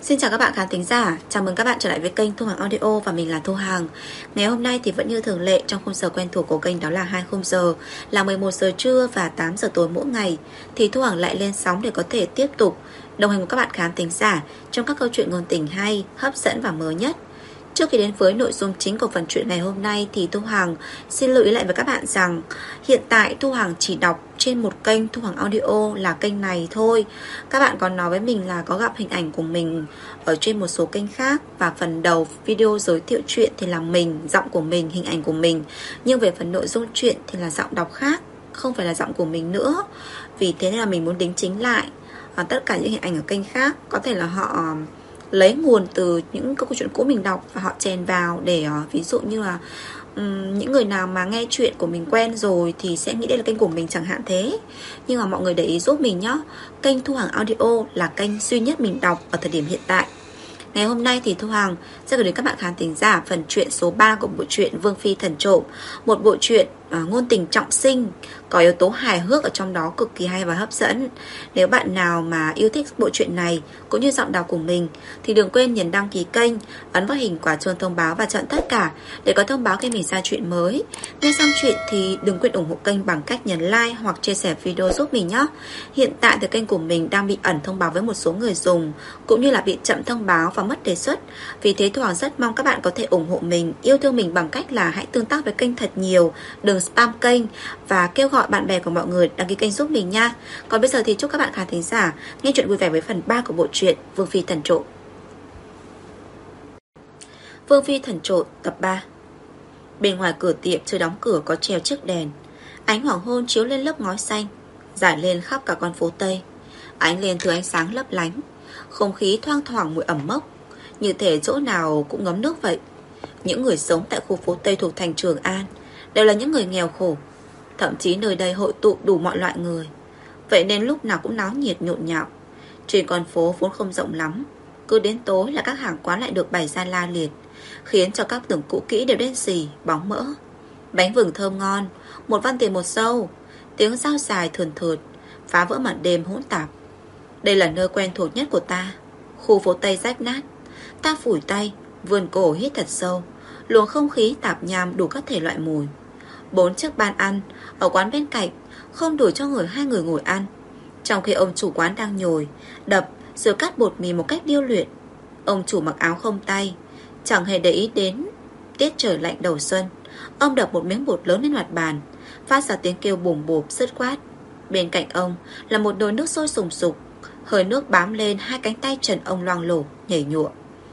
Xin chào các bạn khán thính giả, chào mừng các bạn trở lại với kênh Thu Hằng Audio và mình là Thu Hằng. Ngày hôm nay thì vẫn như thường lệ trong khung giờ quen thuộc của kênh, đó là 2 khung giờ là 11 giờ trưa và 8 giờ tối mỗi ngày. Thì Thu Hằng lại lên sóng để có thể tiếp tục đồng hành cùng các bạn khán thính giả trong các câu chuyện ngôn tình hay, hấp dẫn và mới nhất. Trước khi đến với nội dung chính của phần chuyện ngày hôm nay thì Thu Hằng xin lưu ý lại với các bạn rằng hiện tại Thu Hằng chỉ đọc trên một kênh Thu Hằng Audio là kênh này thôi. Các bạn còn nói với mình là có gặp hình ảnh của mình ở trên một số kênh khác, và phần đầu video giới thiệu chuyện thì là mình, giọng của mình, hình ảnh của mình. Nhưng về phần nội dung chuyện thì là giọng đọc khác, không phải là giọng của mình nữa. Vì thế nên là mình muốn đính chính lại tất cả những hình ảnh ở kênh khác. Có thể là họ lấy nguồn từ những câu chuyện cũ mình đọc và họ chèn vào để ví dụ như là những người nào mà nghe chuyện của mình quen rồi thì sẽ nghĩ đây là kênh của mình chẳng hạn thế. Nhưng mà mọi người để ý giúp mình nhé, kênh Thu Hằng Audio là kênh duy nhất mình đọc ở thời điểm hiện tại. Ngày hôm nay thì Thu Hằng sẽ gửi đến các bạn khán thính giả phần truyện số 3 của bộ truyện Vương Phi Thần Trộm. Một bộ truyện ngôn tình trọng sinh, có yếu tố hài hước ở trong đó cực kỳ hay và hấp dẫn. Nếu bạn nào mà yêu thích bộ truyện này cũng như giọng đọc của mình thì đừng quên nhấn đăng ký kênh, ấn vào hình quả chuông thông báo và chọn tất cả để có thông báo khi mình ra chuyện mới. Nghe xong chuyện thì đừng quên ủng hộ kênh bằng cách nhấn like hoặc chia sẻ video giúp mình nhé. Hiện tại thì kênh của mình đang bị ẩn thông báo với một số người dùng, cũng như là bị chậm thông báo và mất đề xuất. Vì thế Thu Hằng rất mong các bạn có thể ủng hộ mình, yêu thương mình bằng cách là hãy tương tác với kênh thật nhiều, đừng spam kênh, và kêu gọi bạn bè của mọi người đăng ký kênh giúp mình nha. Còn bây giờ thì chúc các bạn khán thính giả nghe chuyện vui vẻ với phần 3 của bộ truyện Vương Phi Thần Trộm. Vương Phi Thần Trộm tập 3. Bên ngoài cửa tiệm chưa đóng cửa có treo chiếc đèn. Ánh hoàng hôn chiếu lên lớp ngói xanh, rải lên khắp cả con phố Tây. Ánh lên thứ ánh sáng lấp lánh, không khí thoang thoảng mùi ẩm mốc, như thể chỗ nào cũng ngấm nước vậy. Những người sống tại khu phố Tây thuộc thành Trường An đều là những người nghèo khổ. Thậm chí nơi đây hội tụ đủ mọi loại người, vậy nên lúc nào cũng náo nhiệt nhộn nhạo. Trên con phố vốn không rộng lắm, cứ đến tối là các hàng quán lại được bày ra la liệt, khiến cho các tường cũ kỹ đều đen xì, bóng mỡ. Bánh vừng thơm ngon, một văn tiền một xâu, tiếng dao dài thườn thượt, phá vỡ màn đêm hỗn tạp. Đây là nơi quen thuộc nhất của ta, khu phố Tây rách nát. Ta phủi tay, vươn cổ hít thật sâu, luồng không khí tạp nham đủ các thể loại mùi. 4 chiếc bàn ăn ở quán bên cạnh không đủ cho hai người ngồi ăn, trong khi ông chủ quán đang nhồi, đập rồi cắt bột mì một cách điêu luyện. Ông chủ mặc áo không tay, chẳng hề để ý đến tiết trời lạnh đầu xuân. Ông đập một miếng bột lớn lên mặt bàn, phát ra tiếng kêu bùm bộp sứt khoát. Bên cạnh ông là một nồi nước sôi sùng sục, hơi nước bám lên hai cánh tay trần ông loang lổ nhảy nhụa.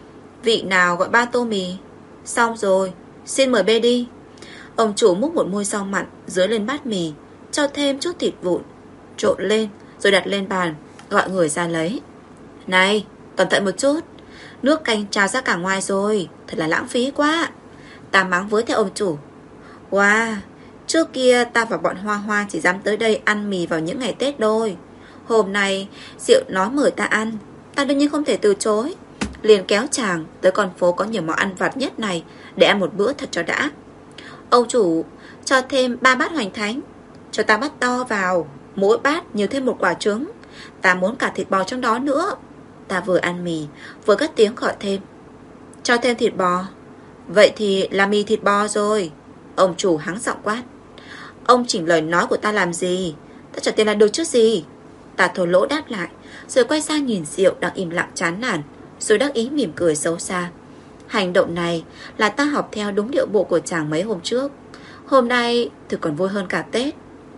Vị nào gọi 3 tô mì? Xong rồi, xin mời bê đi. Ông chủ múc một muôi rau mặn dưới lên bát mì, cho thêm chút thịt vụn, trộn lên rồi đặt lên bàn, gọi người ra lấy. Này, cẩn thận một chút, nước canh trào ra cả ngoài rồi, thật là lãng phí quá. Ta mắng với theo ông chủ. Wow, trước kia ta và bọn Hoa Hoa chỉ dám tới đây ăn mì vào những ngày Tết thôi. Hôm nay Diệu nói mời ta ăn, ta đương nhiên không thể từ chối, liền kéo chàng tới con phố có nhiều món ăn vặt nhất này để ăn một bữa thật cho đã. Ông chủ, cho thêm 3 bát hoành thánh, cho ta bát to vào, mỗi bát nhiều thêm một quả trứng, ta muốn cả thịt bò trong đó nữa. Ta vừa ăn mì vừa cất tiếng gọi thêm. Cho thêm thịt bò? Vậy thì là mì thịt bò rồi. Ông chủ hắng giọng quát. Ông chỉnh lời nói của ta làm gì? Ta trả tiền là được chứ gì? Ta thô lỗ đáp lại, rồi quay sang nhìn Diệu đang im lặng chán nản, rồi đắc ý mỉm cười xấu xa. Hành động này là ta học theo đúng điệu bộ của chàng mấy hôm trước. Hôm nay thì còn vui hơn cả Tết.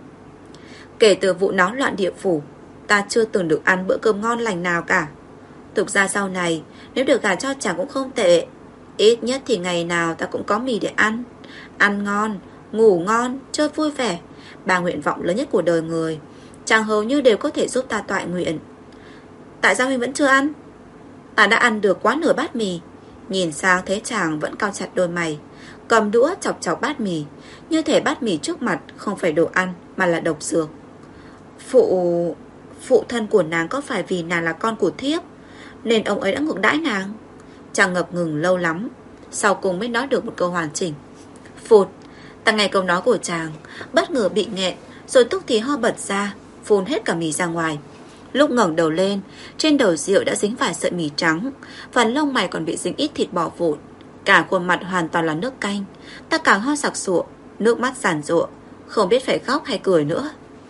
Kể từ vụ náo loạn địa phủ, ta chưa từng được ăn bữa cơm ngon lành nào cả. Thực ra sau này, nếu được gả cho chàng cũng không tệ. Ít nhất thì ngày nào ta cũng có mì để ăn. Ăn ngon, ngủ ngon, chơi vui vẻ, 3 nguyện vọng lớn nhất của đời người, chàng hầu như đều có thể giúp ta toại nguyện. Tại sao mình vẫn chưa ăn? Ta đã ăn được quá nửa bát mì. Nhìn sang thấy chàng vẫn cau chặt đôi mày, cầm đũa chọc chọc bát mì, như thể bát mì trước mặt không phải đồ ăn mà là độc dược. Phụ thân của nàng có phải vì nàng là con của thiếp nên ông ấy đã ngược đãi nàng? Chàng ngập ngừng lâu lắm, sau cùng mới nói được một câu hoàn chỉnh. Phụt. Ta nghe câu nói của chàng, bất ngờ bị nghẹn, rồi tức thì ho bật ra, phun hết cả mì ra ngoài. Lúc ngẩng đầu lên, trên đầu Diệu đã dính vài sợi mì trắng, phần lông mày còn bị dính ít thịt bò vụn. Cả khuôn mặt hoàn toàn là nước canh. Ta càng ho sặc sụa, nước mắt giàn giụa, không biết phải khóc hay cười nữa.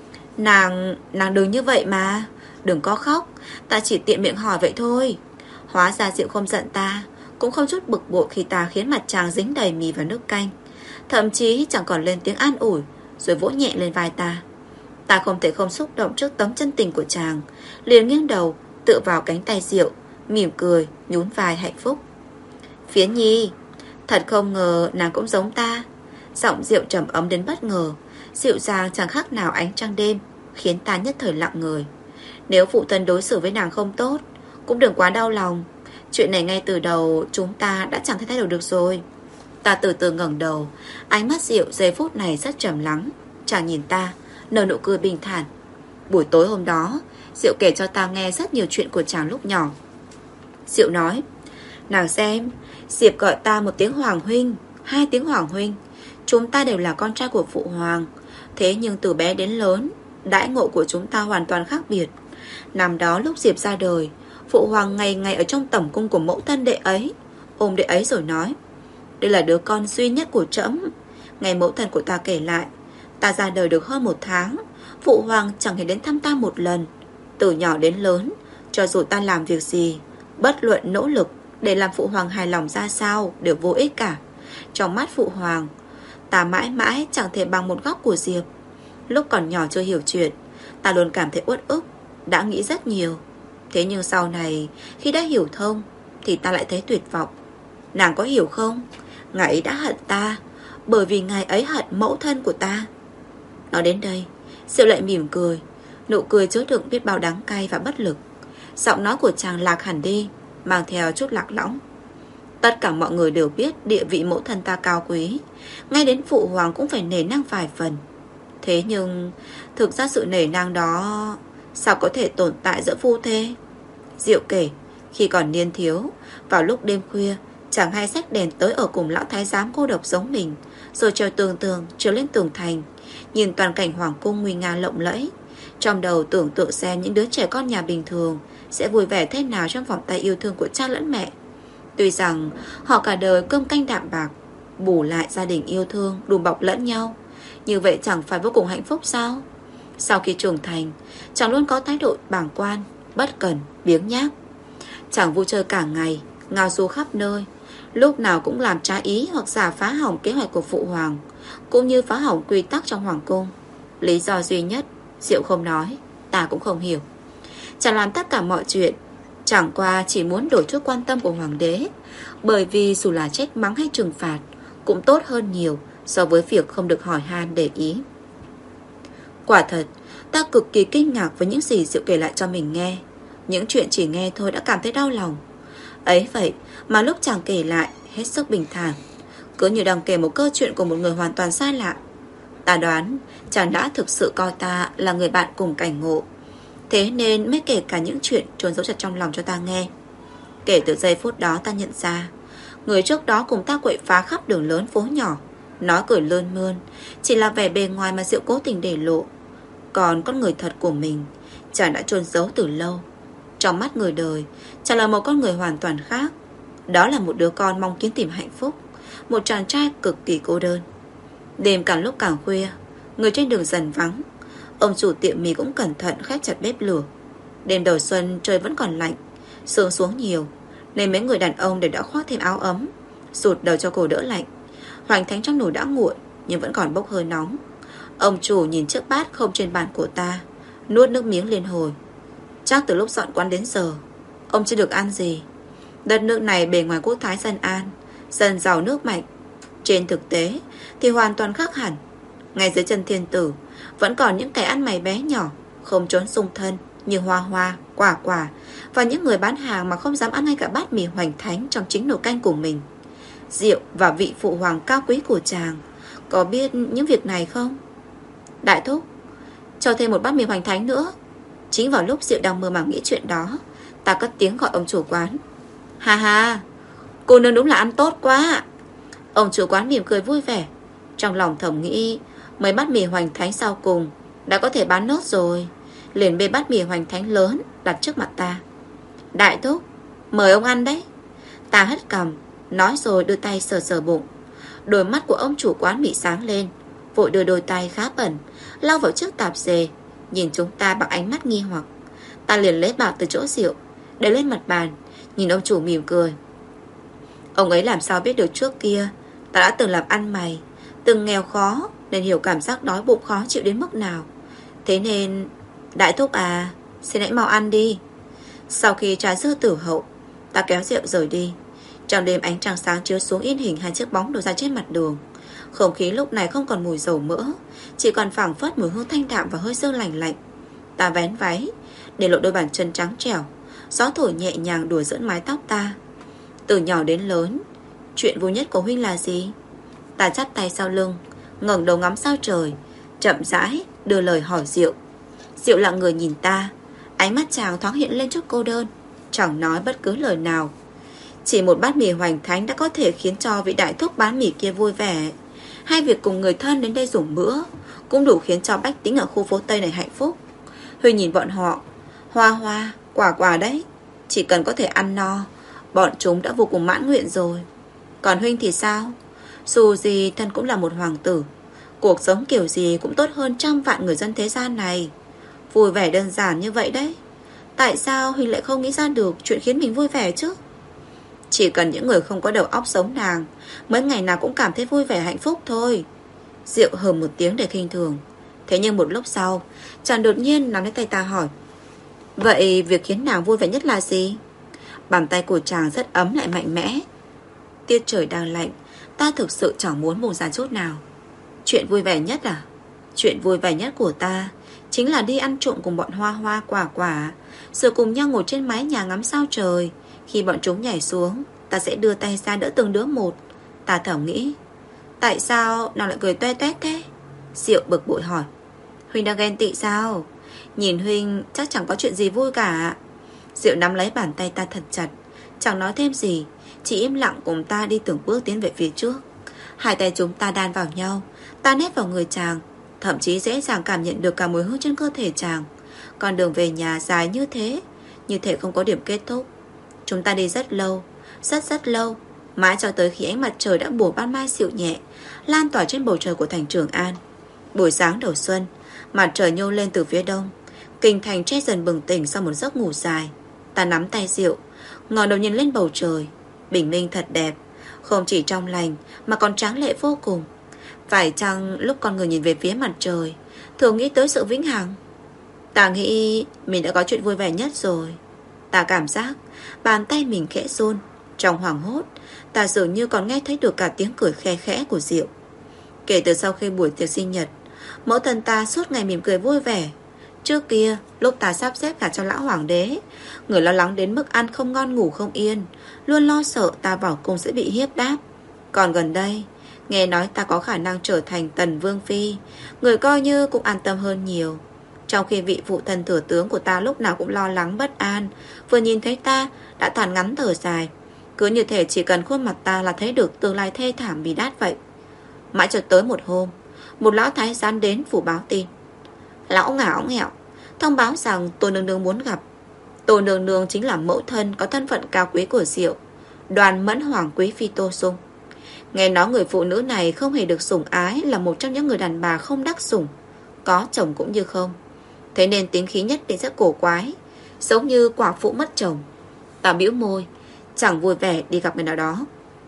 Nàng đừng như vậy mà. Đừng có khóc, ta chỉ tiện miệng hỏi vậy thôi. Hóa ra Diệu không giận ta, cũng không chút bực bội khi ta khiến mặt chàng dính đầy mì và nước canh. Thậm chí chẳng còn lên tiếng an ủi, rồi vỗ nhẹ lên vai ta. Ta không thể không xúc động trước tấm chân tình của chàng, liền nghiêng đầu tựa vào cánh tay Diệu, mỉm cười, nhún vai hạnh phúc. Phiến Nhi, thật không ngờ nàng cũng giống ta. Giọng Diệu trầm ấm đến bất ngờ, dịu dàng chẳng khác nào ánh trăng đêm, khiến ta nhất thời lặng người. Nếu phụ thân đối xử với nàng không tốt, cũng đừng quá đau lòng. Chuyện này ngay từ đầu chúng ta đã chẳng thể thay đổi được rồi. Ta từ từ ngẩng đầu, ánh mắt Diệu giây phút này rất trầm lắng. Chàng nhìn ta, nở nụ cười bình thản. Buổi tối hôm đó, Diệu kể cho ta nghe rất nhiều chuyện của chàng lúc nhỏ. Diệu nói, nàng xem, Diệp gọi ta một tiếng Hoàng huynh, 2 tiếng Hoàng huynh. Chúng ta đều là con trai của phụ hoàng. Thế nhưng từ bé đến lớn, đãi ngộ của chúng ta hoàn toàn khác biệt. Năm đó lúc Diệp ra đời, phụ hoàng ngày ngày ở trong tẩm cung của mẫu thân đệ ấy, ôm đệ ấy rồi nói, đây là đứa con duy nhất của trẫm. Ngày mẫu thân của ta kể lại, ta ra đời được hơn 1 tháng, phụ hoàng chẳng hề đến thăm ta một lần. Từ nhỏ đến lớn, cho dù ta làm việc gì, bất luận nỗ lực để làm phụ hoàng hài lòng ra sao, đều vô ích cả. Trong mắt phụ hoàng, ta mãi mãi chẳng thể bằng một góc của Diệp. Lúc còn nhỏ chưa hiểu chuyện, ta luôn cảm thấy uất ức, đã nghĩ rất nhiều. Thế nhưng sau này, khi đã hiểu thông, thì ta lại thấy tuyệt vọng. Nàng có hiểu không? Ngài ấy đã hận ta, bởi vì ngài ấy hận mẫu thân của ta. Nói đến đây, Diệu lại mỉm cười, nụ cười chứa đựng biết bao đắng cay và bất lực. Giọng nói của chàng lạc hẳn đi, mang theo chút lạc lõng. Tất cả mọi người đều biết địa vị mẫu thân ta cao quý, ngay đến phụ hoàng cũng phải nể nang vài phần. Thế nhưng thực ra sự nể nang đó sao có thể tồn tại giữa phu thê? Diệu kể, khi còn niên thiếu, vào lúc đêm khuya, chàng hay xách đèn tới ở cùng lão thái giám cô độc giống mình, rồi trèo tường trèo lên tường thành, nhìn toàn cảnh hoàng cung nguy nga lộng lẫy. Trong đầu tưởng tượng xem những đứa trẻ con nhà bình thường sẽ vui vẻ thế nào trong vòng tay yêu thương của cha lẫn mẹ. Tuy rằng họ cả đời cơm canh đạm bạc, bù lại gia đình yêu thương, đùm bọc lẫn nhau, như vậy chẳng phải vô cùng hạnh phúc sao? Sau khi trưởng thành, chàng luôn có thái độ bàng quan, bất cần, biếng nhác. Chàng vui chơi cả ngày, ngao du khắp nơi, lúc nào cũng làm trái ý hoặc giả phá hỏng kế hoạch của phụ hoàng, cũng như phá hỏng quy tắc trong hoàng cung. Lý do duy nhất Diệu không nói, ta cũng không hiểu. Chàng làm tất cả mọi chuyện chẳng qua chỉ muốn đổi chút quan tâm của hoàng đế, bởi vì dù là trách mắng hay trừng phạt cũng tốt hơn nhiều so với việc không được hỏi han để ý. Quả thật, ta cực kỳ kinh ngạc với những gì Diệu kể lại cho mình nghe. Những chuyện chỉ nghe thôi đã cảm thấy đau lòng. Ấy vậy mà lúc chàng kể lại hết sức bình thản, cứ như đang kể một câu chuyện của một người hoàn toàn xa lạ. Ta đoán chàng đã thực sự coi ta là người bạn cùng cảnh ngộ, thế nên mới kể cả những chuyện trốn giấu chặt trong lòng cho ta nghe. Kể từ giây phút đó ta nhận ra, người trước đó cùng ta quậy phá khắp đường lớn phố nhỏ, nói cười lươn mơn, chỉ là vẻ bề ngoài mà Diệu cố tình để lộ. Còn con người thật của mình chàng đã chôn giấu từ lâu. Trong mắt người đời, chàng là một con người hoàn toàn khác. Đó là một đứa con mong kiếm tìm hạnh phúc, một chàng trai cực kỳ cô đơn. Đêm càng lúc càng khuya, người trên đường dần vắng. Ông chủ tiệm mì cũng cẩn thận khép chặt bếp lửa. Đêm đầu xuân trời vẫn còn lạnh, sương xuống nhiều, nên mấy người đàn ông đều đã khoác thêm áo ấm, rụt đầu cho cổ đỡ lạnh. Hoành thánh trong nồi đã nguội nhưng vẫn còn bốc hơi nóng. Ông chủ nhìn chiếc bát không trên bàn của ta, nuốt nước miếng liên hồi. Chắc từ lúc dọn quán đến giờ ông chưa được ăn gì. Đất nước này bề ngoài quốc thái dân an, dân giàu nước mạnh, trên thực tế thì hoàn toàn khác hẳn. Ngay dưới chân thiên tử vẫn còn những kẻ ăn mày bé nhỏ, không trốn xung thân như Hoa Hoa, Quả Quả, và những người bán hàng mà không dám ăn ngay cả bát mì hoành thánh trong chính nồi canh của mình. Diệu và vị phụ hoàng cao quý của chàng có biết những việc này không? Đại thúc, cho thêm một bát mì hoành thánh nữa. Chính vào lúc Diệu đang mơ màng nghĩ chuyện đó, ta cất tiếng gọi ông chủ quán. Ha ha, cô nương đúng là ăn tốt quá. Ông chủ quán mỉm cười vui vẻ, trong lòng thầm nghĩ mấy bát mì hoành thánh sau cùng đã có thể bán nốt rồi. liền bê bát mì hoành thánh lớn đặt trước mặt ta. Đại thúc, mời ông ăn đấy. Ta hất cằm, nói rồi đưa tay sờ sờ bụng. Đôi mắt của ông chủ quán bị sáng lên, vội đưa đôi tay khá bẩn lau vào chiếc tạp dề, nhìn chúng ta bằng ánh mắt nghi hoặc. Ta liền lấy bạc từ chỗ rượu để lên mặt bàn, nhìn ông chủ mỉm cười. Ông ấy làm sao biết được trước kia ta đã từng làm ăn mày, từng nghèo khó, nên hiểu cảm giác đói bụng khó chịu đến mức nào. Thế nên, đại thúc à, xin hãy mau ăn đi. Sau khi trà dư tử hậu, ta kéo rượu rời đi. Trong đêm ánh trăng sáng chiếu xuống in hình hai chiếc bóng đổ ra trên mặt đường. Không khí lúc này không còn mùi dầu mỡ, chỉ còn phảng phất mùi hương thanh đạm và hơi sương lành lạnh. Ta vén váy, để lộ đôi bàn chân trắng trẻo. Gió thổi nhẹ nhàng đùa giỡn mái tóc ta. Từ nhỏ đến lớn, chuyện vui nhất của huynh là gì? Ta chắp tay sau lưng, ngẩng đầu ngắm sao trời, chậm rãi đưa lời hỏi Diệu. Diệu lặng người nhìn ta, ánh mắt chàng thoáng hiện lên chút cô đơn, chẳng nói bất cứ lời nào. Chỉ một bát mì hoành thánh đã có thể khiến cho vị đại thúc bán mì kia vui vẻ. Hai việc cùng người thân đến đây dùng bữa cũng đủ khiến cho bách tính ở khu phố Tây này hạnh phúc. Huy nhìn bọn họ, hoa hoa, quả quả đấy, chỉ cần có thể ăn no, bọn chúng đã vô cùng mãn nguyện rồi. Còn Huynh thì sao? Dù gì thân cũng là một hoàng tử, cuộc sống kiểu gì cũng tốt hơn trăm vạn người dân thế gian này. Vui vẻ đơn giản như vậy đấy. Tại sao Huynh lại không nghĩ ra được chuyện khiến mình vui vẻ chứ? Chỉ cần những người không có đầu óc sống nàng mới ngày nào cũng cảm thấy vui vẻ hạnh phúc thôi. Diệu hừ một tiếng để khinh thường. Thế nhưng một lúc sau, chàng đột nhiên nắm lấy tay ta hỏi, vậy việc khiến nàng vui vẻ nhất là gì? Bàn tay của chàng rất ấm lại mạnh mẽ. Tiết trời đang lạnh, ta thực sự chẳng muốn buông ra chút nào. Chuyện vui vẻ nhất à? Chuyện vui vẻ nhất của ta chính là đi ăn trộm cùng bọn hoa hoa quả quả, rồi cùng nhau ngồi trên mái nhà ngắm sao trời. Khi bọn chúng nhảy xuống, ta sẽ đưa tay ra đỡ từng đứa một. Ta thầm nghĩ, tại sao nàng lại cười toe toét thế? Diệu bực bội hỏi, Huynh đang ghen tị sao? Nhìn Huynh chắc chẳng có chuyện gì vui cả. Diệu nắm lấy bàn tay ta thật chặt, chẳng nói thêm gì, chỉ im lặng cùng ta đi từng bước tiến về phía trước. Hai tay chúng ta đan vào nhau, ta nép vào người chàng, thậm chí dễ dàng cảm nhận được cả mùi hương trên cơ thể chàng. Con đường về nhà dài như thế không có điểm kết thúc. Chúng ta đi rất lâu, rất lâu, mãi cho tới khi ánh mặt trời đã bổ ban mai dịu nhẹ, lan tỏa trên bầu trời của thành Trường An. Buổi sáng đầu xuân, mặt trời nhô lên từ phía đông, kinh thành che dần bừng tỉnh sau một giấc ngủ dài. Ta nắm tay Diệu, ngẩng đầu nhìn lên bầu trời. Bình minh thật đẹp, không chỉ trong lành mà còn tráng lệ vô cùng. Phải chăng lúc con người nhìn về phía mặt trời thường nghĩ tới sự vĩnh hằng? Ta nghĩ mình đã có chuyện vui vẻ nhất rồi. Ta cảm giác bàn tay mình khẽ run. Trong hoảng hốt, ta dường như còn nghe thấy được cả tiếng cười khe khẽ của Diệu. Kể từ sau khi buổi tiệc sinh nhật, mẫu thân ta suốt ngày mỉm cười vui vẻ. Trước kia, lúc ta sắp xếp gả cho lão hoàng đế, người lo lắng đến mức ăn không ngon ngủ không yên, luôn lo sợ ta vào cung sẽ bị hiếp đáp. Còn gần đây, nghe nói ta có khả năng trở thành tần vương phi, người coi như cũng an tâm hơn nhiều. Trong khi vị phụ thân thừa tướng của ta lúc nào cũng lo lắng bất an, vừa nhìn thấy ta đã than ngắn thở dài. Cứ như thể chỉ cần khuôn mặt ta là thấy được tương lai thê thảm bị đát vậy. Mãi cho tới một hôm, một lão thái giám đến phủ báo tin. Lão ngả óng hẹo thông báo rằng Tô nương nương muốn gặp. Tô nương nương chính là mẫu thân có thân phận cao quý của Diệu, Đoàn Mẫn Hoàng quý phi Tô Sung. Nghe nói người phụ nữ này không hề được sủng ái, là một trong những người đàn bà không đắc sủng, có chồng cũng như không. Thế nên tính khí nhất định rất cổ quái, giống như quả phụ mất chồng. Ta bĩu môi, chẳng vui vẻ đi gặp người nào đó.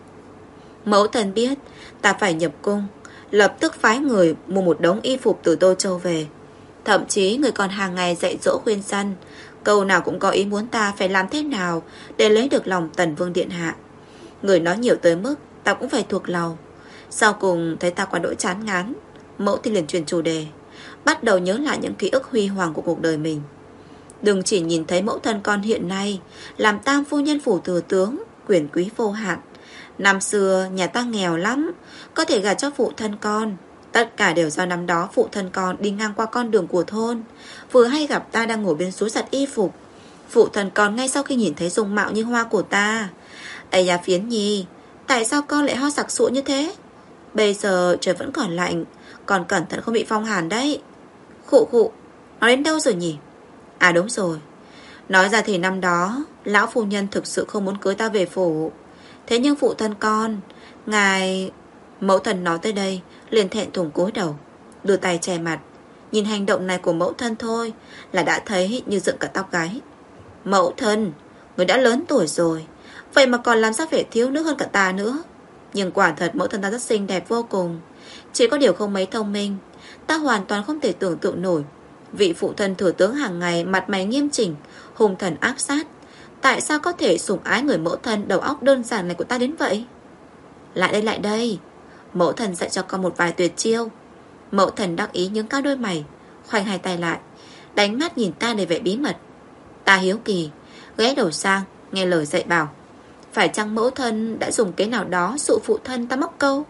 Mẫu thân biết ta phải nhập cung, lập tức phái người mua một đống y phục từ Tô Châu về. Thậm chí người còn hàng ngày dạy dỗ khuyên răn, câu nào cũng có ý muốn ta phải làm thế nào để lấy được lòng Tần Vương điện hạ. Người nói nhiều tới mức ta cũng phải thuộc lòng. Sau cùng thấy ta quá đỗi chán ngán, mẫu thì liền chuyển chủ đề, bắt đầu nhớ lại những ký ức huy hoàng của cuộc đời mình. Đừng chỉ nhìn thấy mẫu thân con hiện nay làm tam phu nhân phủ thừa tướng, quyền quý vô hạn. Năm xưa nhà ta nghèo lắm, có thể gả cho phụ thân con. Tất cả đều do năm đó phụ thân con đi ngang qua con đường của thôn, vừa hay gặp ta đang ngồi bên suối giặt y phục. Phụ thân con ngay sau khi nhìn thấy dung mạo như hoa của ta, ây da Phiến Nhi, tại sao con lại ho sặc sụa như thế? Bây giờ trời vẫn còn lạnh, con cẩn thận không bị phong hàn đấy. Khụ khụ, nó đến đâu rồi nhỉ? À đúng rồi, nói ra thì năm đó lão phu nhân thực sự không muốn cưới ta về phủ. Thế nhưng phụ thân con, ngài... Mẫu thân nói tới đây liền thẹn thùng cúi đầu, đưa tay che mặt. Nhìn hành động này của mẫu thân thôi là đã thấy như dựng cả tóc gáy. Mẫu thân, người đã lớn tuổi rồi, vậy mà còn làm sao phải thiếu nữ hơn cả ta nữa. Nhưng quả thật mẫu thân ta rất xinh đẹp vô cùng, chỉ có điều không mấy thông minh. Ta hoàn toàn không thể tưởng tượng nổi vị phụ thân thừa tướng hàng ngày mặt mày nghiêm chỉnh, hung thần ác sát, tại sao có thể sủng ái người mẫu thân đầu óc đơn giản này của ta đến vậy. Lại đây, mẫu thần dạy cho con một vài tuyệt chiêu. Mẫu thần đắc ý nhướng cao đôi mày, khoanh hai tay lại, đánh mắt nhìn ta để vẻ bí mật. Ta hiếu kỳ ghé đầu sang nghe lời dạy bảo. Phải chăng mẫu thân đã dùng kế nào đó dụ phụ thân ta móc câu?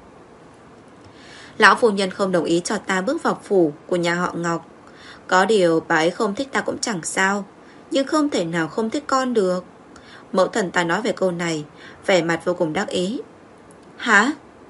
Lão phu nhân không đồng ý cho ta bước vào phủ của nhà họ Ngọc. Có điều bà ấy không thích ta cũng chẳng sao, nhưng không thể nào không thích con được. Mẫu thần ta nói về câu này, vẻ mặt vô cùng đắc ý. Hả?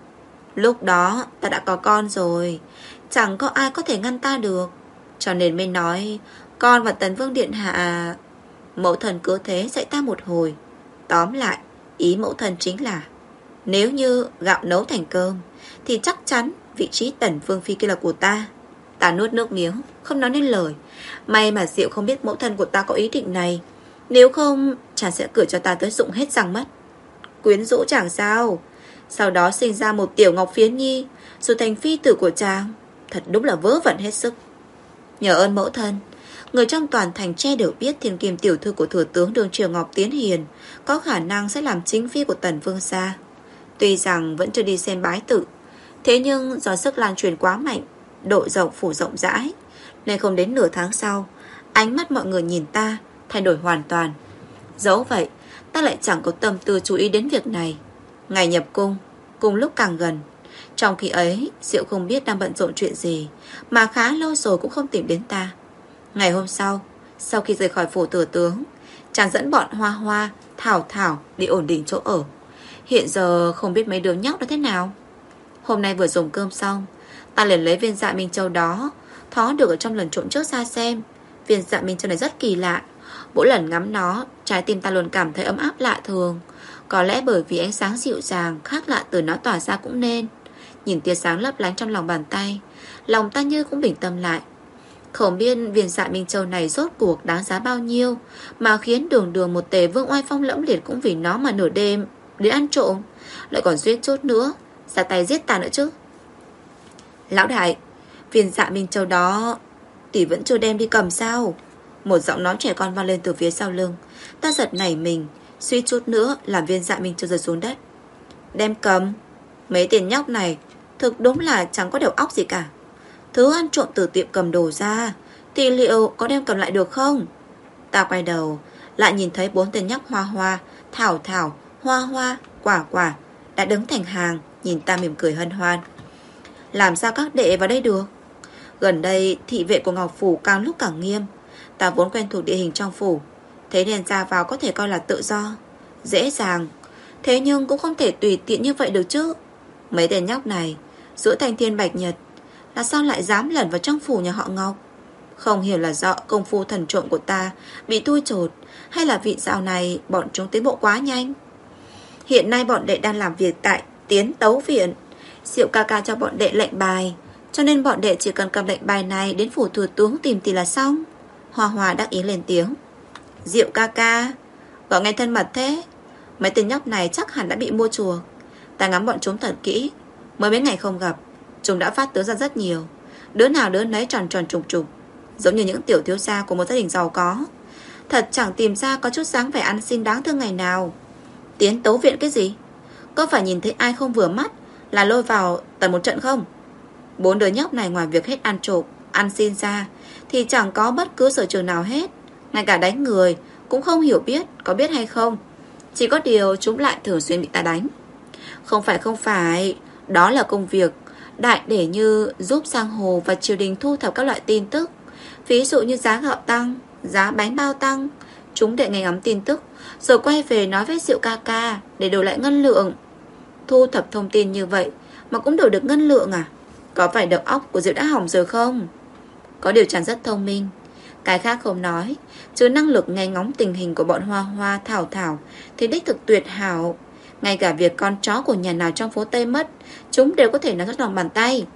Lúc đó ta đã có con rồi, chẳng có ai có thể ngăn ta được, cho nên mới nói con và Tần Vương điện hạ. Mẫu thần cứ thế dạy ta một hồi. Tóm lại, ý mẫu thần chính là nếu như gạo nấu thành cơm thì chắc chắn vị trí Tần Vương phi kia là của ta. Ta nuốt nước miếng, không nói nên lời. May mà Diệu không biết mẫu thân của ta có ý định này, nếu không chàng sẽ cười cho ta tới rụng hết răng mất. Quyến rũ chàng sao? Sau đó sinh ra một tiểu Ngọc Phiến Nhi, rồi thành phi tử của chàng. Thật đúng là vớ vẩn hết sức. Nhờ ơn mẫu thân, người trong toàn thành tre đều biết thiên kim tiểu thư của thừa tướng đường triều Ngọc Tiến Hiền có khả năng sẽ làm chính phi của Tần Vương gia. Tuy rằng vẫn chưa đi xem bái tự, thế nhưng do sức lan truyền quá mạnh, độ rộng phủ rộng rãi, nên không đến nửa tháng sau, ánh mắt mọi người nhìn ta thay đổi hoàn toàn. Dẫu vậy, ta lại chẳng có tâm tư chú ý đến việc này. Ngày nhập cung, cùng lúc càng gần. Trong khi ấy, Diệu không biết đang bận rộn chuyện gì, mà khá lâu rồi cũng không tìm đến ta. Ngày hôm sau, sau khi rời khỏi phủ thừa tướng, chàng dẫn bọn Hoa Hoa, Thảo Thảo đi ổn định chỗ ở. Hiện giờ không biết mấy đứa nhóc đó thế nào. Hôm nay vừa dùng cơm xong, ta liền lấy viên dạ Minh Châu đó thó được ở trong lần trộm trước ra xem. Viên dạ Minh Châu này rất kỳ lạ. Mỗi lần ngắm nó, trái tim ta luôn cảm thấy ấm áp lạ thường. Có lẽ bởi vì ánh sáng dịu dàng khác lạ từ nó tỏa ra cũng nên. Nhìn tia sáng lấp lánh trong lòng bàn tay, lòng ta như cũng bình tâm lại. Không biết viên dạ Minh Châu này rốt cuộc đáng giá bao nhiêu mà khiến đường đường một tề vương oai phong lẫm liệt cũng vì nó mà nửa đêm đến ăn trộm, lại còn suýt chút nữa ra tay giết ta nữa chứ. Lão đại, viên dạ Minh Châu đó tỷ vẫn chưa đem đi cầm sao? Một giọng nói trẻ con vang lên từ phía sau lưng. Ta giật nảy mình, suýt chút nữa làm viên dạ Minh Châu rơi xuống đất. Đem cầm? Mấy tiền nhóc này thực đúng là chẳng có đầu óc gì cả. Thứ ăn trộm từ tiệm cầm đồ ra thì liệu có đem cầm lại được không? Ta quay đầu lại nhìn thấy 4 tên nhóc Hoa Hoa, Thảo Thảo, Hoa Hoa, Quả Quả đã đứng thành hàng nhìn ta mỉm cười hân hoan. Làm sao các đệ vào đây được? Gần đây thị vệ của Ngọc Phủ càng lúc càng nghiêm. Ta vốn quen thuộc địa hình trong phủ, thế nên ra vào có thể coi là tự do, dễ dàng. Thế nhưng cũng không thể tùy tiện như vậy được chứ. Mấy tên nhóc này giữa thanh thiên bạch nhật là sao lại dám lẩn vào trong phủ nhà họ Ngọc? Không hiểu là do công phu thần trộm của ta bị thui chột, hay là vị dạo này bọn chúng tiến bộ quá nhanh. Hiện nay bọn đệ đang làm việc tại Tiến Tấu Viện. Diệu ca ca cho bọn đệ lệnh bài, cho nên bọn đệ chỉ cần cầm lệnh bài này đến phủ thừa tướng tìm tỷ là xong. Hoa Hoa đắc ý lên tiếng. Diệu ca ca, gọi nghe thân mật thế. Mấy tên nhóc này chắc hẳn đã bị mua chuộc. Ta ngắm bọn chúng thật kỹ, mới mấy ngày không gặp, chúng đã phát tướng ra rất nhiều. Đứa nào đứa nấy tròn tròn trùng trùng, giống như những tiểu thiếu gia của một gia đình giàu có. Thật chẳng tìm ra có chút dáng vẻ ăn xin đáng thương ngày nào. Tiến Tấu Viện cái gì? Có phải nhìn thấy ai không vừa mắt là lôi vào tận một trận không? 4 đứa nhóc này ngoài việc hết ăn trộm, ăn xin ra thì chẳng có bất cứ sở trường nào hết. Ngay cả đánh người cũng không hiểu biết có biết hay không. Chỉ có điều chúng lại thường xuyên bị ta đánh. Không phải, đó là công việc đại để như giúp giang hồ và triều đình thu thập các loại tin tức. Ví dụ như giá gạo tăng, giá bánh bao tăng. Chúng để nghe ngắm tin tức rồi quay về nói với Diệu ca ca để đổi lại ngân lượng. Thu thập thông tin như vậy mà cũng đổi được ngân lượng à? Có phải đầu óc của Diệu đã hỏng rồi không? Có điều chàng rất thông minh. Cái khác không nói, chứ năng lực nghe ngóng tình hình của bọn Hoa Hoa Thảo Thảo thì đích thực tuyệt hảo. Ngay cả việc con chó của nhà nào trong phố Tây mất, chúng đều có thể nắm trong lòng bàn tay.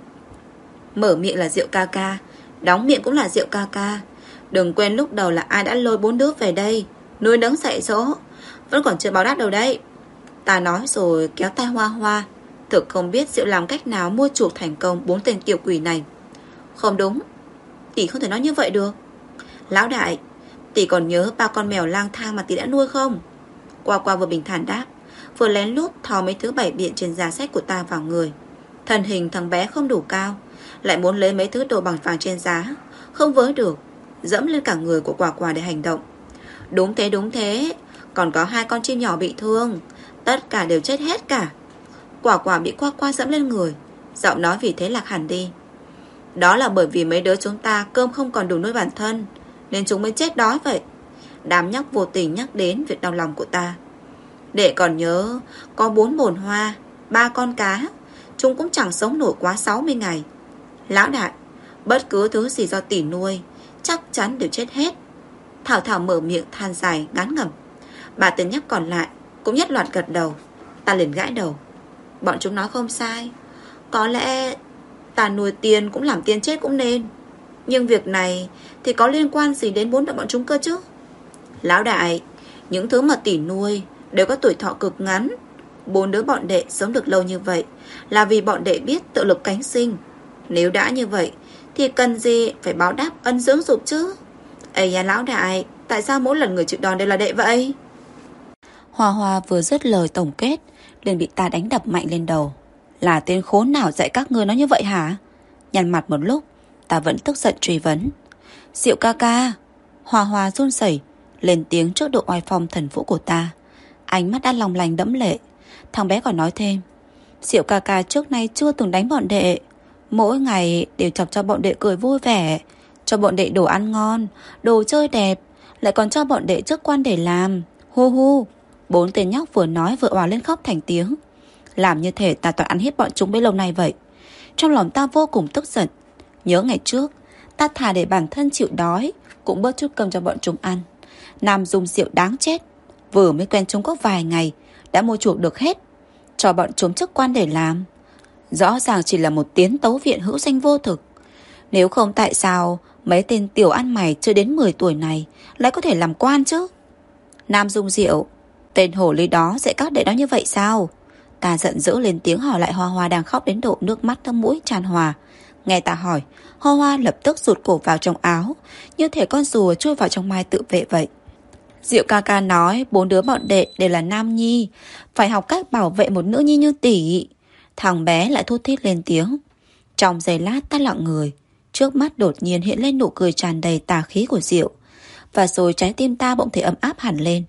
Mở miệng là Diệu ca ca, đóng miệng cũng là Diệu ca ca. Đừng quên lúc đầu là ai đã lôi 4 đứa về đây, nuôi nấng dạy dỗ, vẫn còn chưa báo đáp đâu đấy. Ta nói rồi kéo tay Hoa Hoa. Thực không biết Diệu làm cách nào mua chuộc thành công 4 tên tiểu quỷ này. Không đúng, tỷ không thể nói như vậy được. Lão đại, tỷ còn nhớ 3 con mèo lang thang mà tỷ đã nuôi không? Qua Qua vừa bình thản đáp, vừa lén lút thò mấy thứ bày biện trên giá sách của ta vào người. Thân hình thằng bé không đủ cao, lại muốn lấy mấy thứ đồ bằng vàng trên giá, không với được, dẫm lên cả người của Quả Quả để hành động. Đúng thế, còn có 2 con chim nhỏ bị thương, tất cả đều chết hết cả. Quả Quả bị Qua Qua dẫm lên người, giọng nói vì thế lạc hẳn đi. Đó là bởi vì mấy đứa chúng ta cơm không còn đủ nuôi bản thân, nên chúng mới chết đói vậy. Đám nhóc vô tình nhắc đến việc đau lòng của ta. Đệ còn nhớ, có 4 bồn hoa, 3 con cá, chúng cũng chẳng sống nổi quá 60 ngày. Lão đại, bất cứ thứ gì do tỷ nuôi chắc chắn đều chết hết. Thảo Thảo mở miệng than dài ngán ngẩm. Bà tên nhóc còn lại cũng nhất loạt gật đầu. Ta liền gãi đầu. Bọn chúng nói không sai. Có lẽ ta nuôi tiên cũng làm tiên chết cũng nên. Nhưng việc này thì có liên quan gì đến 4 đứa bọn chúng cơ chứ? Lão đại, những thứ mà tỷ nuôi đều có tuổi thọ cực ngắn. 4 đứa bọn đệ sống được lâu như vậy là vì bọn đệ biết tự lực cánh sinh. Nếu đã như vậy thì cần gì phải báo đáp ân dưỡng dục chứ? Ây da lão đại, tại sao mỗi lần người chịu đòn đều là đệ vậy? Hoa Hoa vừa dứt lời tổng kết liền bị ta đánh đập mạnh lên đầu. Là tên khốn nào dạy các ngươi nói như vậy hả? Nhăn mặt một lúc, ta vẫn tức giận truy vấn. Diệu ca ca. Hoa Hoa run rẩy lên tiếng trước độ oai phong thần vũ của ta. Ánh mắt đã long lanh đẫm lệ. Thằng bé còn nói thêm, Diệu ca ca trước nay chưa từng đánh bọn đệ, mỗi ngày đều chọc cho bọn đệ cười vui vẻ, cho bọn đệ đồ ăn ngon, đồ chơi đẹp, lại còn cho bọn đệ chức quan để làm. Hu hu. 4 tên nhóc vừa nói vừa òa lên khóc thành tiếng. Làm như thể ta toàn ăn hết bọn chúng bấy lâu nay vậy. Trong lòng ta vô cùng tức giận. Nhớ ngày trước ta thà để bản thân chịu đói cũng bớt chút cơm cho bọn chúng ăn. Nam Dung Diệu đáng chết, vừa mới quen chúng có vài ngày đã mua chuộc được hết, cho bọn chúng chức quan để làm. Rõ ràng chỉ là một tiến tấu viện hữu danh vô thực. Nếu không tại sao mấy tên tiểu ăn mày chưa đến 10 tuổi này lại có thể làm quan chứ? Nam Dung Diệu, tên hổ ly đó dạy các đệ đó như vậy sao? Ta giận dữ lên tiếng hỏi lại Hoa Hoa đang khóc đến độ nước mắt thâm mũi tràn hòa. Nghe ta hỏi, Hoa Hoa lập tức rụt cổ vào trong áo, như thể con rùa chui vào trong mai tự vệ vậy. Diệu ca ca nói 4 đứa bọn đệ đều là nam nhi, phải học cách bảo vệ một nữ nhi như tỷ. Thằng bé lại thút thít lên tiếng. Trong giây lát ta lặng người. Trước mắt đột nhiên hiện lên nụ cười tràn đầy tà khí của Diệu. Và rồi trái tim ta bỗng thấy ấm áp hẳn lên.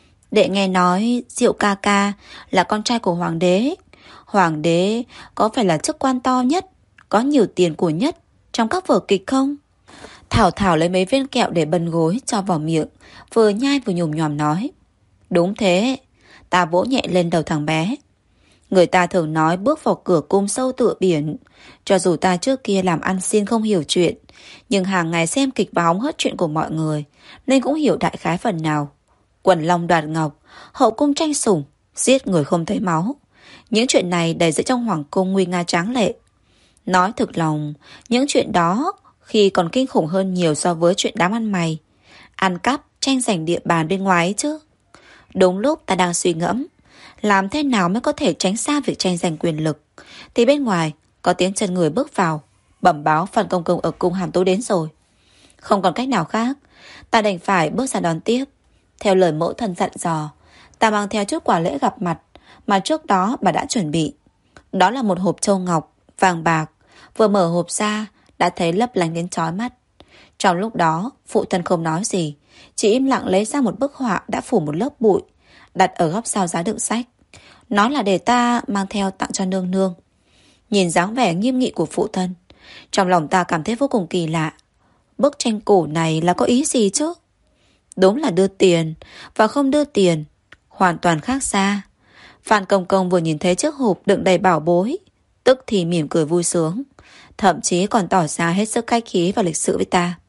Đệ nghe nói Diệu ca ca là con trai của hoàng đế. Hoàng đế có phải là chức quan to nhất, có nhiều tiền của nhất trong các vở kịch không? Thảo Thảo lấy mấy viên kẹo để bần gối cho vào miệng, vừa nhai vừa nhồm nhòm nói. Đúng thế. Ta vỗ nhẹ lên đầu thằng bé. Người ta thường nói bước vào cửa cung sâu tựa biển. Cho dù ta trước kia làm ăn xin không hiểu chuyện, nhưng hàng ngày xem kịch và hóng hớt chuyện của mọi người, nên cũng hiểu đại khái phần nào. Quần long đoạt ngọc, hậu cung tranh sủng, giết người không thấy máu. Những chuyện này đầy dẫy trong hoàng cung nguy nga tráng lệ. Nói thực lòng, những chuyện đó khi còn kinh khủng hơn nhiều so với chuyện đám ăn mày ăn cắp, tranh giành địa bàn bên ngoài ấy chứ. Đúng lúc ta đang suy ngẫm làm thế nào mới có thể tránh xa việc tranh giành quyền lực, thì bên ngoài có tiếng chân người bước vào, bẩm báo Phan công công ở cung Hàm Tố đến rồi. Không còn cách nào khác, ta đành phải bước ra đón tiếp. Theo lời mẫu thân dặn dò, ta mang theo chút quà lễ gặp mặt mà trước đó bà đã chuẩn bị. Đó là một hộp châu ngọc vàng bạc. Vừa mở hộp ra đã thấy lấp lánh đến chói mắt. Trong lúc đó phụ thân không nói gì, chỉ im lặng lấy ra một bức họa đã phủ một lớp bụi, đặt ở góc sau giá đựng sách. Nó là để ta mang theo tặng cho nương nương. Nhìn dáng vẻ nghiêm nghị của phụ thân, trong lòng ta cảm thấy vô cùng kỳ lạ. Bức tranh cổ này là có ý gì chứ? Đúng là đưa tiền và không đưa tiền hoàn toàn khác xa. Phan công công vừa nhìn thấy chiếc hộp đựng đầy bảo bối, tức thì mỉm cười vui sướng, thậm chí còn tỏ ra hết sức khách khí và lịch sự với ta.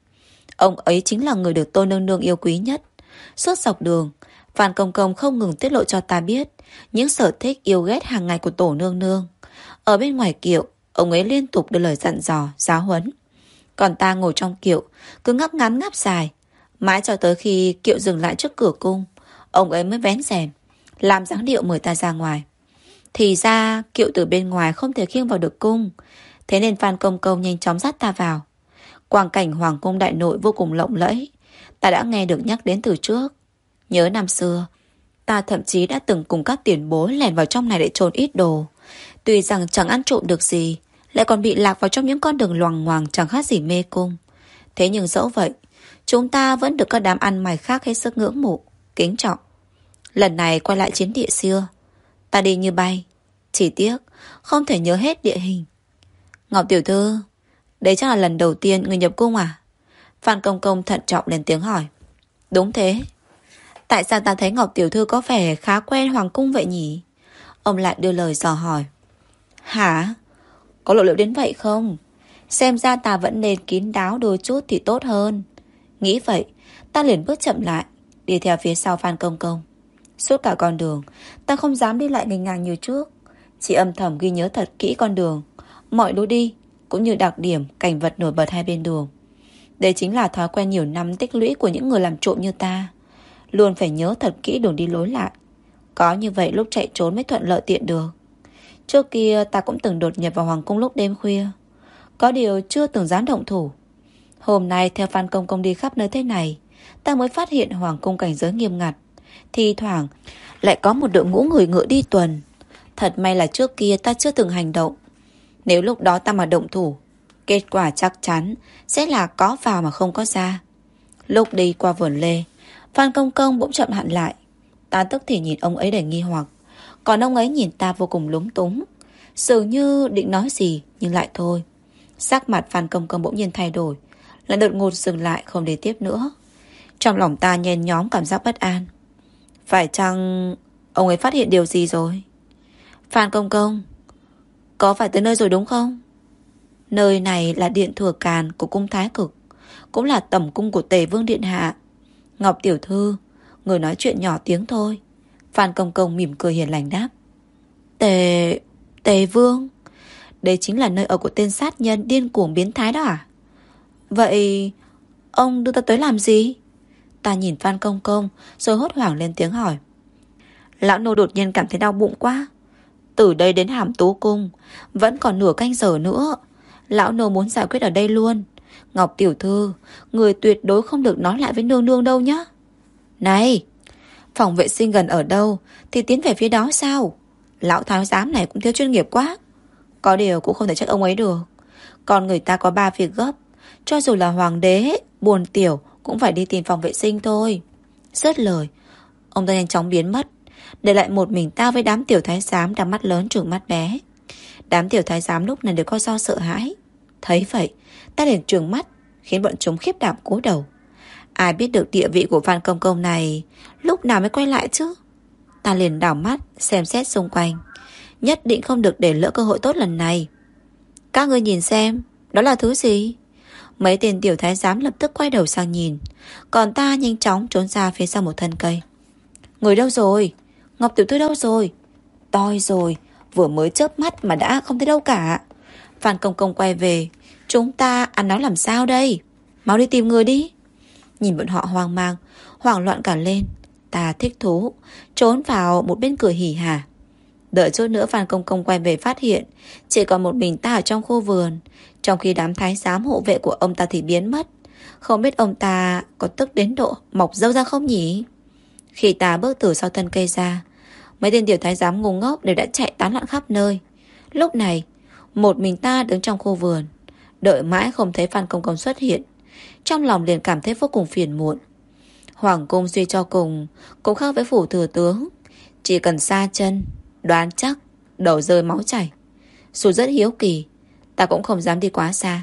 Ông ấy chính là người được Tô nương nương yêu quý nhất. Suốt dọc đường, Phan Công Công không ngừng tiết lộ cho ta biết những sở thích yêu ghét hàng ngày của Tổ nương nương. Ở bên ngoài kiệu, ông ấy liên tục đưa lời dặn dò, giáo huấn. Còn ta ngồi trong kiệu, cứ ngáp ngắn ngáp dài. Mãi cho tới khi kiệu dừng lại trước cửa cung, ông ấy mới vén rèm, làm dáng điệu mời ta ra ngoài. Thì ra kiệu từ bên ngoài không thể khiêng vào được cung. Thế nên Phan Công Công nhanh chóng dắt ta vào. Quang cảnh hoàng cung đại nội vô cùng lộng lẫy, ta đã nghe được nhắc đến từ trước. Nhớ năm xưa, ta thậm chí đã từng cùng các tiền bối lẻn vào trong này để trộn ít đồ. Tuy rằng chẳng ăn trộm được gì, lại còn bị lạc vào trong những con đường loằng ngoằng chẳng khác gì mê cung. Thế nhưng dẫu vậy, chúng ta vẫn được các đám ăn mày khác hết sức ngưỡng mộ, kính trọng. Lần này quay lại chiến địa xưa, ta đi như bay. Chỉ tiếc không thể nhớ hết địa hình. Ngọc tiểu thư, đấy chắc là lần đầu tiên người nhập cung à? Phan Công Công thận trọng lên tiếng hỏi. Đúng thế. Tại sao ta thấy Ngọc tiểu thư có vẻ khá quen hoàng cung vậy nhỉ? Ông lại đưa lời dò hỏi. Hả? Có lộ liễu đến vậy không? Xem ra ta vẫn nên kín đáo đôi chút thì tốt hơn. Nghĩ vậy, ta liền bước chậm lại, đi theo phía sau Phan Công Công. Suốt cả con đường, ta không dám đi lại nghênh ngang như trước, chỉ âm thầm ghi nhớ thật kỹ con đường, mọi lối đi, cũng như đặc điểm, cảnh vật nổi bật hai bên đường. Đây chính là thói quen nhiều năm tích lũy của những người làm trộm như ta. Luôn phải nhớ thật kỹ đường đi lối lại. Có như vậy lúc chạy trốn mới thuận lợi tiện được. Trước kia ta cũng từng đột nhập vào hoàng cung lúc đêm khuya, có điều chưa từng dám động thủ. Hôm nay theo Phan Công Công đi khắp nơi thế này, ta mới phát hiện hoàng cung cảnh giới nghiêm ngặt. Thì thoảng lại có một đội ngũ người ngựa đi tuần. Thật may là trước kia ta chưa từng hành động. Nếu lúc đó ta mà động thủ, kết quả chắc chắn sẽ là có vào mà không có ra. Lúc đi qua vườn lê, Phan Công Công bỗng chậm hẳn lại. Ta tức thì nhìn ông ấy đầy nghi hoặc, còn ông ấy nhìn ta vô cùng lúng túng, dường như định nói gì nhưng lại thôi. Sắc mặt Phan Công Công bỗng nhiên thay đổi, lại đột ngột dừng lại không đi tiếp nữa. Trong lòng ta nhen nhóm cảm giác bất an. Phải chăng ông ấy phát hiện điều gì rồi? Phan Công Công, có phải tới nơi rồi đúng không? Nơi này là điện thừa càn của cung Thái Cực, cũng là tẩm cung của Tề Vương điện hạ. Ngọc tiểu thư, người nói chuyện nhỏ tiếng thôi. Phan Công Công mỉm cười hiền lành đáp. Tề Vương? Đây chính là nơi ở của tên sát nhân điên cuồng biến thái đó à? Vậy ông đưa ta tới làm gì? Ta nhìn Phan Công Công rồi hốt hoảng lên tiếng hỏi. Lão nô đột nhiên cảm thấy đau bụng quá. Từ đây đến Hàm Tú Cung vẫn còn nửa canh giờ nữa. Lão nô muốn giải quyết ở đây luôn. Ngọc tiểu thư, người tuyệt đối không được nói lại với nương nương đâu nhá. Này, phòng vệ sinh gần ở đâu thì tiến về phía đó sao? Lão thái giám này cũng thiếu chuyên nghiệp quá. Có điều cũng không thể trách ông ấy được. Còn người ta có 3 việc gấp, cho dù là hoàng đế, buồn tiểu cũng phải đi tìm phòng vệ sinh thôi. Dứt lời, ông ta nhanh chóng biến mất, để lại một mình ta với đám tiểu thái giám đang mắt lớn trừng mắt bé. Đám tiểu thái giám lúc này đều có do sợ hãi. Thấy vậy, ta liền trừng mắt, khiến bọn chúng khiếp đảm cúi đầu. Ai biết được địa vị của Phan Công Công này lúc nào mới quay lại chứ? Ta liền đảo mắt xem xét xung quanh, nhất định không được để lỡ cơ hội tốt lần này. Các ngươi nhìn xem, đó là thứ gì? Mấy tên tiểu thái giám lập tức quay đầu sang nhìn, còn ta nhanh chóng trốn ra phía sau một thân cây. Người đâu rồi? Ngọc tiểu thư đâu rồi? Toi rồi, vừa mới chớp mắt mà đã không thấy đâu cả. Phan Công Công quay về, chúng ta ăn nói làm sao đây? Mau đi tìm người đi. Nhìn bọn họ hoang mang, hoảng loạn cả lên, ta thích thú trốn vào một bên cửa hỉ hả. Đợi chút nữa Phan Công Công quay về phát hiện chỉ còn một mình ta ở trong khu vườn, trong khi đám thái giám hộ vệ của ông ta thì biến mất. Không biết ông ta có tức đến độ mọc râu ra không nhỉ? Khi ta bước từ sau thân cây ra, mấy tên tiểu thái giám ngu ngốc đều đã chạy tán loạn khắp nơi. Lúc này một mình ta đứng trong khu vườn, đợi mãi không thấy Phan Công Công xuất hiện. Trong lòng liền cảm thấy vô cùng phiền muộn. Hoàng cung suy cho cùng cũng khác với phủ thừa tướng, chỉ cần xa chân, đoán chắc đầu rơi máu chảy. Dù rất hiếu kỳ, ta cũng không dám đi quá xa.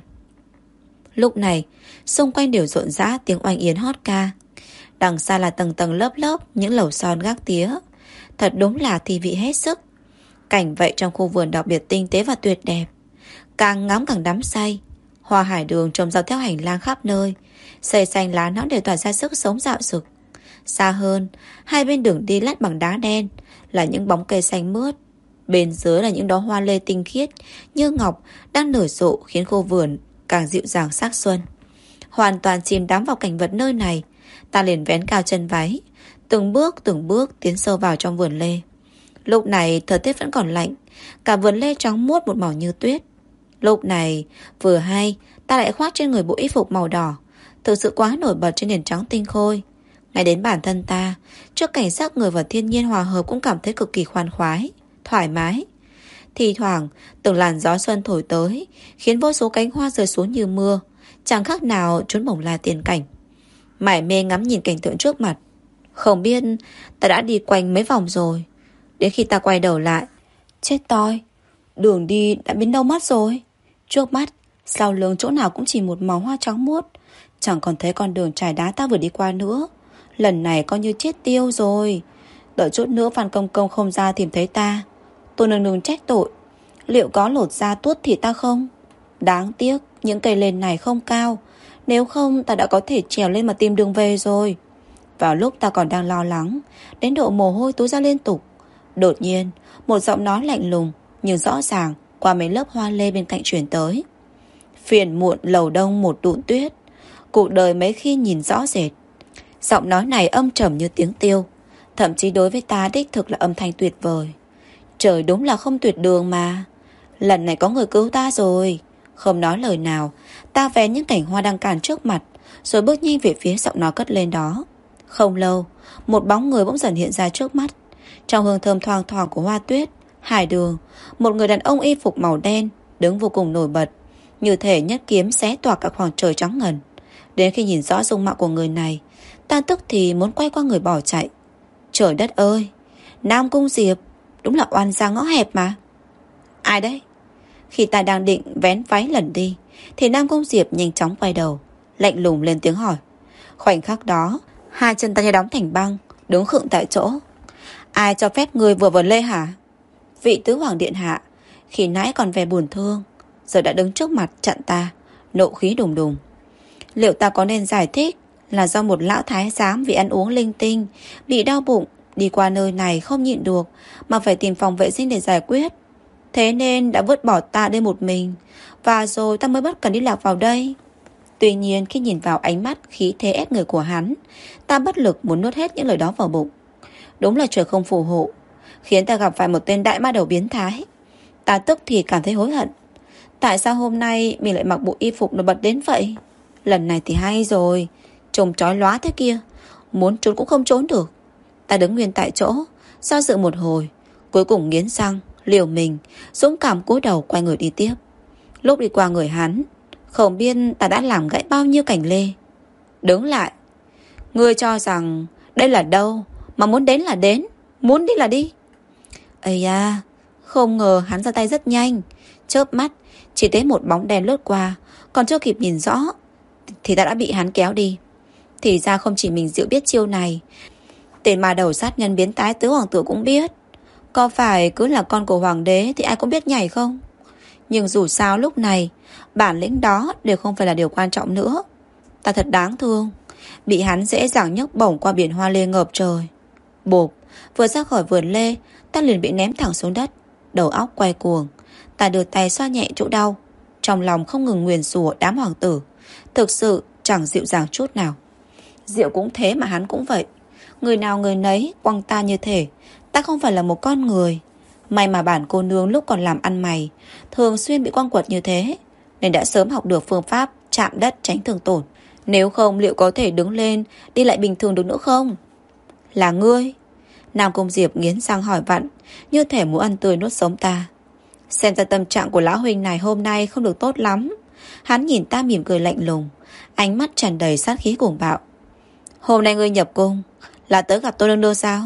Lúc này xung quanh đều rộn rã tiếng oanh yến hót ca. Đằng xa là tầng tầng lớp lớp những lầu son gác tía. Thật đúng là thi vị hết sức. Cảnh vậy trong khu vườn đặc biệt tinh tế và tuyệt đẹp. Càng ngắm càng đắm say. Hoa hải đường trồng dọc theo hành lang khắp nơi, xây xanh lá nó đều tỏa ra sức sống dạo dực. Xa hơn, hai bên đường đi lát bằng đá đen là những bóng cây xanh mướt. Bên dưới là những đóa hoa lê tinh khiết như ngọc đang nở rộ, khiến khu vườn càng dịu dàng sắc xuân. Hoàn toàn chìm đắm vào cảnh vật nơi này, ta liền vén cao chân váy, từng bước tiến sâu vào trong vườn lê. Lúc này thời tiết vẫn còn lạnh, cả vườn lê trắng muốt một màu như tuyết. Lúc này vừa hay ta lại khoác trên người bộ y phục màu đỏ, thực sự quá nổi bật trên nền trắng tinh khôi. Ngay đến bản thân ta, trước cảnh sắc người và thiên nhiên hòa hợp, cũng cảm thấy cực kỳ khoan khoái, thoải mái. Thì thoảng từng làn gió xuân thổi tới, khiến vô số cánh hoa rơi xuống như mưa, chẳng khác nào trốn bổng lai tiền cảnh. Mải mê ngắm nhìn cảnh tượng trước mặt, không biết ta đã đi quanh mấy vòng rồi. Đến khi ta quay đầu lại, chết toi, đường đi đã biến đâu mất rồi. Trước mắt, sau lưng chỗ nào cũng chỉ một màu hoa trắng muốt, chẳng còn thấy con đường trải đá ta vừa đi qua nữa. Lần này coi như chết tiêu rồi. Đợi chút nữa Phan Công Công không ra tìm thấy ta, tôi nương nương trách tội, liệu có lột da tuốt thịt ta không? Đáng tiếc những cây lên này không cao, nếu không ta đã có thể trèo lên mà tìm đường về rồi. Vào lúc ta còn đang lo lắng đến độ mồ hôi túa ra liên tục, đột nhiên một giọng nói lạnh lùng nhưng rõ ràng qua mấy lớp hoa lê bên cạnh truyền tới. Phiền muộn lầu đông một đụn tuyết, cuộc đời mấy khi nhìn rõ rệt. Giọng nói này âm trầm như tiếng tiêu, thậm chí đối với ta đích thực là âm thanh tuyệt vời. Trời đúng là không tuyệt đường mà. Lần này có người cứu ta rồi. Không nói lời nào, ta vén những cảnh hoa đang cản trước mặt, rồi bước nhanh về phía giọng nói cất lên đó. Không lâu, một bóng người bỗng dần hiện ra trước mắt. Trong hương thơm thoang thoảng của hoa tuyết, hải đường, một người đàn ông y phục màu đen đứng vô cùng nổi bật, như thể nhất kiếm xé toạc cả khoảng trời trắng ngần. Đến khi nhìn rõ dung mạo của người này, ta tức thì muốn quay qua người bỏ chạy. Trời đất ơi, Nam Cung Diệp, đúng là oan gia ngõ hẹp mà. Ai đấy? Khi ta đang định vén váy lẩn đi, thì Nam Cung Diệp nhanh chóng quay đầu, lạnh lùng lên tiếng hỏi. Khoảnh khắc đó, hai chân ta như đóng thành băng, đứng khựng tại chỗ. Ai cho phép người vừa vần lê hả? Vị tứ hoàng điện hạ khi nãy còn vẻ buồn thương, giờ đã đứng trước mặt chặn ta, nộ khí đùng đùng. Liệu ta có nên giải thích là do một lão thái giám vì ăn uống linh tinh, bị đau bụng, đi qua nơi này không nhịn được mà phải tìm phòng vệ sinh để giải quyết, thế nên đã vứt bỏ ta đây một mình, và rồi ta mới bất cần đi lạc vào đây? Tuy nhiên khi nhìn vào ánh mắt khí thế ép người của hắn, ta bất lực muốn nuốt hết những lời đó vào bụng. Đúng là trời không phù hộ, khiến ta gặp phải một tên đại ma đầu biến thái. Ta tức thì cảm thấy hối hận. Tại sao hôm nay mình lại mặc bộ y phục nổi bật đến vậy? Lần này thì hay rồi, trông chói lóa thế kia, muốn trốn cũng không trốn được. Ta đứng nguyên tại chỗ, do dự một hồi, cuối cùng nghiến răng, liều mình, dũng cảm cúi đầu quay người đi tiếp. Lúc đi qua người hắn, không biết ta đã làm gãy bao nhiêu cành lê. Đứng lại. Ngươi cho rằng đây là đâu mà muốn đến là đến, muốn đi là đi? Ây da, không ngờ hắn ra tay rất nhanh. Chớp mắt, chỉ thấy một bóng đen lướt qua, còn chưa kịp nhìn rõ thì ta đã bị hắn kéo đi. Thì ra không chỉ mình Diệu biết chiêu này, tên ma đầu sát nhân biến tái tứ hoàng tử cũng biết. Có phải cứ là con của hoàng đế thì ai cũng biết nhảy không? Nhưng dù sao lúc này, bản lĩnh đó đều không phải là điều quan trọng nữa. Ta thật đáng thương, bị hắn dễ dàng nhấc bổng qua biển hoa lê ngập trời. Bộp, vừa ra khỏi vườn lê, ta liền bị ném thẳng xuống đất, đầu óc quay cuồng. Ta đưa tay xoa nhẹ chỗ đau, trong lòng không ngừng nguyền rủa đám hoàng tử. Thực sự chẳng dịu dàng chút nào. Diệu cũng thế mà hắn cũng vậy. Người nào người nấy quăng ta như thể ta không phải là một con người. May mà bản cô nương lúc còn làm ăn mày thường xuyên bị quăng quật như thế, nên đã sớm học được phương pháp chạm đất tránh thương tổn. Nếu không liệu có thể đứng lên đi lại bình thường được nữa không? Là ngươi? Nam Cung Diệp nghiến răng hỏi vặn, như thể muốn ăn tươi nuốt sống ta. Xem ra tâm trạng của lão huynh này hôm nay không được tốt lắm. Hắn nhìn ta mỉm cười lạnh lùng, ánh mắt tràn đầy sát khí cuồng bạo. Hôm nay ngươi nhập cung là tới gặp tôi nương nương sao?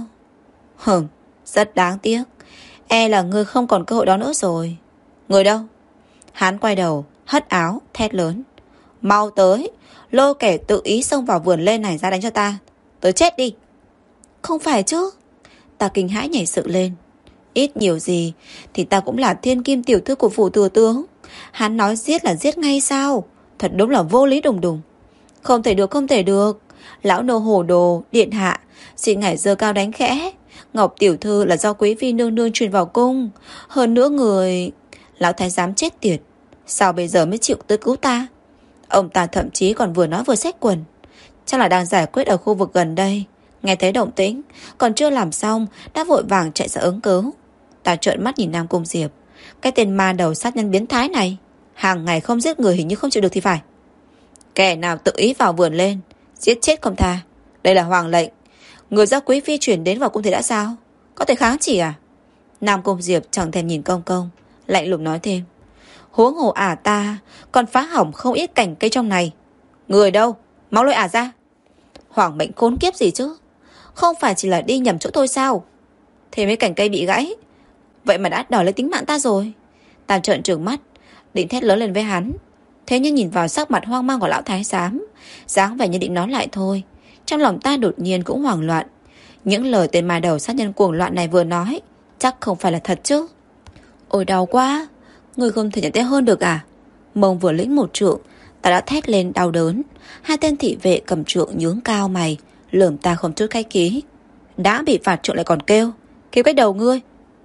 Rất đáng tiếc. E là ngươi không còn cơ hội đó nữa rồi. Người đâu? Hắn quay đầu, hất áo, thét lớn. Mau tới, lôi kẻ tự ý xông vào vườn lê này ra đánh cho ta. Tới chết đi. Không phải chứ? Ta kinh hãi nhảy dựng lên. Ít nhiều gì thì ta cũng là thiên kim tiểu thư của phủ thừa tướng, Hắn nói giết là giết ngay sao? Thật đúng là vô lý đùng đùng. Không thể được, không thể được. Lão nô hồ đồ, điện hạ, xin ngài giơ cao đánh khẽ. Ngọc tiểu thư là do quý phi nương nương truyền vào cung. Hơn nữa người... Lão thái giám chết tiệt, sao bây giờ mới chịu tới cứu ta? Ông ta thậm chí còn vừa nói vừa xách quần. Chắc là đang giải quyết ở khu vực gần đây. Nghe thấy động tĩnh, còn chưa làm xong đã vội vàng chạy ra ứng cứu. Ta trợn mắt nhìn Nam Cung Diệp. Cái tên ma đầu sát nhân biến thái này, hàng ngày không giết người hình như không chịu được thì phải. Kẻ nào tự ý vào vườn lên, giết chết không tha. Đây là hoàng lệnh, người do quý phi chuyển đến vào cung thế đã sao? Có thể kháng chỉ à? Nam Cung Diệp chẳng thèm nhìn công công, lạnh lùng nói thêm. Huống hồ ta còn phá hỏng không ít cảnh cây trong này. Người đâu? Mau lôi ra. Hoàng mệnh khốn kiếp gì chứ? Không phải chỉ là đi nhầm chỗ thôi sao? Thế mấy cành cây bị gãy, vậy mà đã đòi lấy tính mạng ta rồi. Ta trợn trừng mắt, định thét lớn lên với hắn. Thế nhưng nhìn vào sắc mặt hoang mang của lão thái giám, dáng vẻ như định nói lại thôi, trong lòng ta đột nhiên cũng hoảng loạn. Những lời tên ma đầu sát nhân cuồng loạn này vừa nói chắc không phải là thật chứ. Ôi đau quá. Người không thể nhận thấy hơn được à? Mông vừa lĩnh một trượng, ta đã thét lên đau đớn. Hai tên thị vệ cầm trượng nhướng cao mày, lườm ta không chút khách khí. Đã bị phạt trượng lại còn kêu cái đầu ngươi.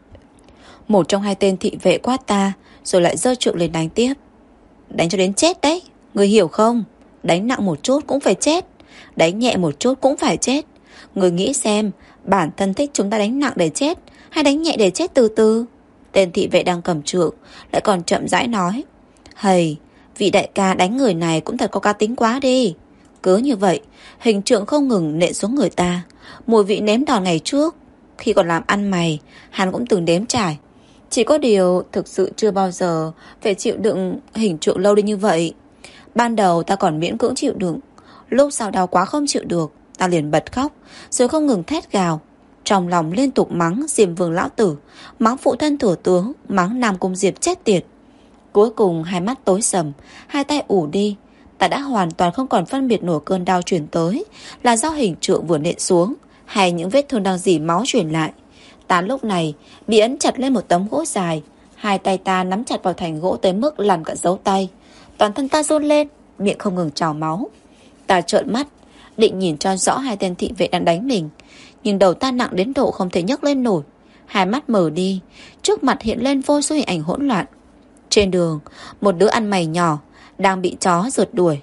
Một trong hai tên thị vệ quát ta, rồi lại giơ trượng lên đánh tiếp. Đánh cho đến chết đấy, người hiểu không? Đánh nặng một chút cũng phải chết, đánh nhẹ một chút cũng phải chết. Người nghĩ xem, bản thân thích chúng ta đánh nặng để chết hay đánh nhẹ để chết từ từ? Tên thị vệ đang cầm trượng lại còn chậm rãi nói. Hầy, vị đại ca đánh người này cũng thật có cá tính quá đi. Cứ như vậy, hình trượng không ngừng nện xuống người ta. Mùi vị nếm đòn ngày trước, khi còn làm ăn mày, hắn cũng từng đếm trải. Chỉ có điều thực sự chưa bao giờ phải chịu đựng hình trượng lâu đến như vậy. Ban đầu ta còn miễn cưỡng chịu đựng, lúc sau đau quá không chịu được, ta liền bật khóc, rồi không ngừng thét gào. Trong lòng liên tục mắng Diêm Vương lão tử, mắng phụ thân thừa tướng, mắng Nam Cung Diệp chết tiệt. Cuối cùng hai mắt tối sầm, hai tay ủ đi. Ta đã hoàn toàn không còn phân biệt nổi cơn đau truyền tới là do hình trượng vừa nện xuống hay những vết thương đang dỉ máu truyền lại. Ta lúc này bị ấn chặt lên một tấm gỗ dài, hai tay ta nắm chặt vào thành gỗ tới mức làm cả dấu tay. Toàn thân ta run lên, miệng không ngừng trào máu. Ta trợn mắt, định nhìn cho rõ hai tên thị vệ đang đánh mình, nhưng đầu ta nặng đến độ không thể nhấc lên nổi. Hai mắt mở đi, trước mặt hiện lên vô số hình ảnh hỗn loạn. Trên đường, một đứa ăn mày nhỏ đang bị chó rượt đuổi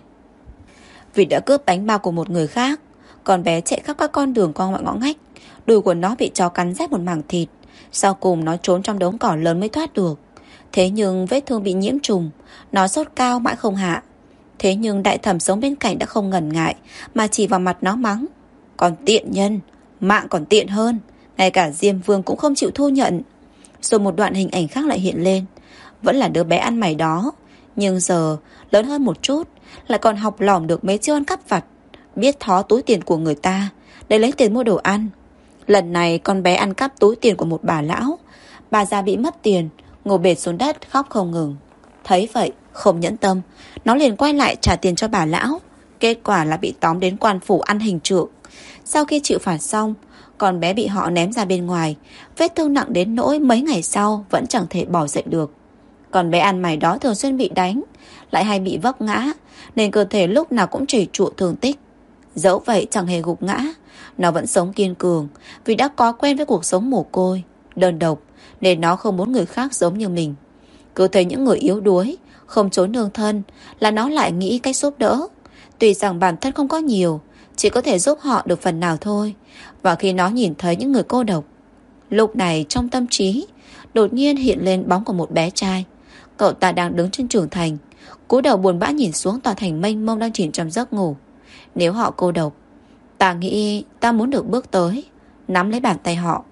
vì đã cướp bánh bao của một người khác. Con bé chạy khắp các con đường qua mọi ngõ ngách, đùi của nó bị chó cắn rách một mảng thịt. Sau cùng nó trốn trong đống cỏ lớn mới thoát được. Thế nhưng vết thương bị nhiễm trùng, nó sốt cao mãi không hạ. Thế nhưng đại thẩm sống bên cạnh đã không ngần ngại mà chỉ vào mặt nó mắng. Còn tiện nhân, mạng còn tiện hơn, ngay cả Diêm Vương cũng không chịu thu nhận. Rồi một đoạn hình ảnh khác lại hiện lên. Vẫn là đứa bé ăn mày đó, nhưng giờ lớn hơn một chút, lại còn học lỏm được mấy chiêu ăn cắp vặt, biết thó túi tiền của người ta để lấy tiền mua đồ ăn. Lần này con bé ăn cắp túi tiền của một bà lão. Bà già bị mất tiền, ngồi bệt xuống đất khóc không ngừng. Thấy vậy không nhẫn tâm, nó liền quay lại trả tiền cho bà lão. Kết quả là bị tóm đến quan phủ ăn hình trượng. Sau khi chịu phạt xong, con bé bị họ ném ra bên ngoài, vết thương nặng đến nỗi mấy ngày sau vẫn chẳng thể bỏ dậy được. Còn bé ăn mày đó thường xuyên bị đánh, lại hay bị vấp ngã, nên cơ thể lúc nào cũng chảy trụa thương tích. Dẫu vậy chẳng hề gục ngã, nó vẫn sống kiên cường, vì đã có quen với cuộc sống mồ côi, đơn độc, nên nó không muốn người khác giống như mình. Cứ thấy những người yếu đuối, không trốn nương thân, là nó lại nghĩ cách giúp đỡ. Tuy rằng bản thân không có nhiều, chỉ có thể giúp họ được phần nào thôi. Và khi nó nhìn thấy những người cô độc, lúc này trong tâm trí đột nhiên hiện lên bóng của một bé trai. Cậu ta đang đứng trên trường thành, cúi đầu buồn bã nhìn xuống tòa thành mênh mông đang chìm trong giấc ngủ. Nếu họ cô độc, ta nghĩ ta muốn được bước tới, nắm lấy bàn tay họ.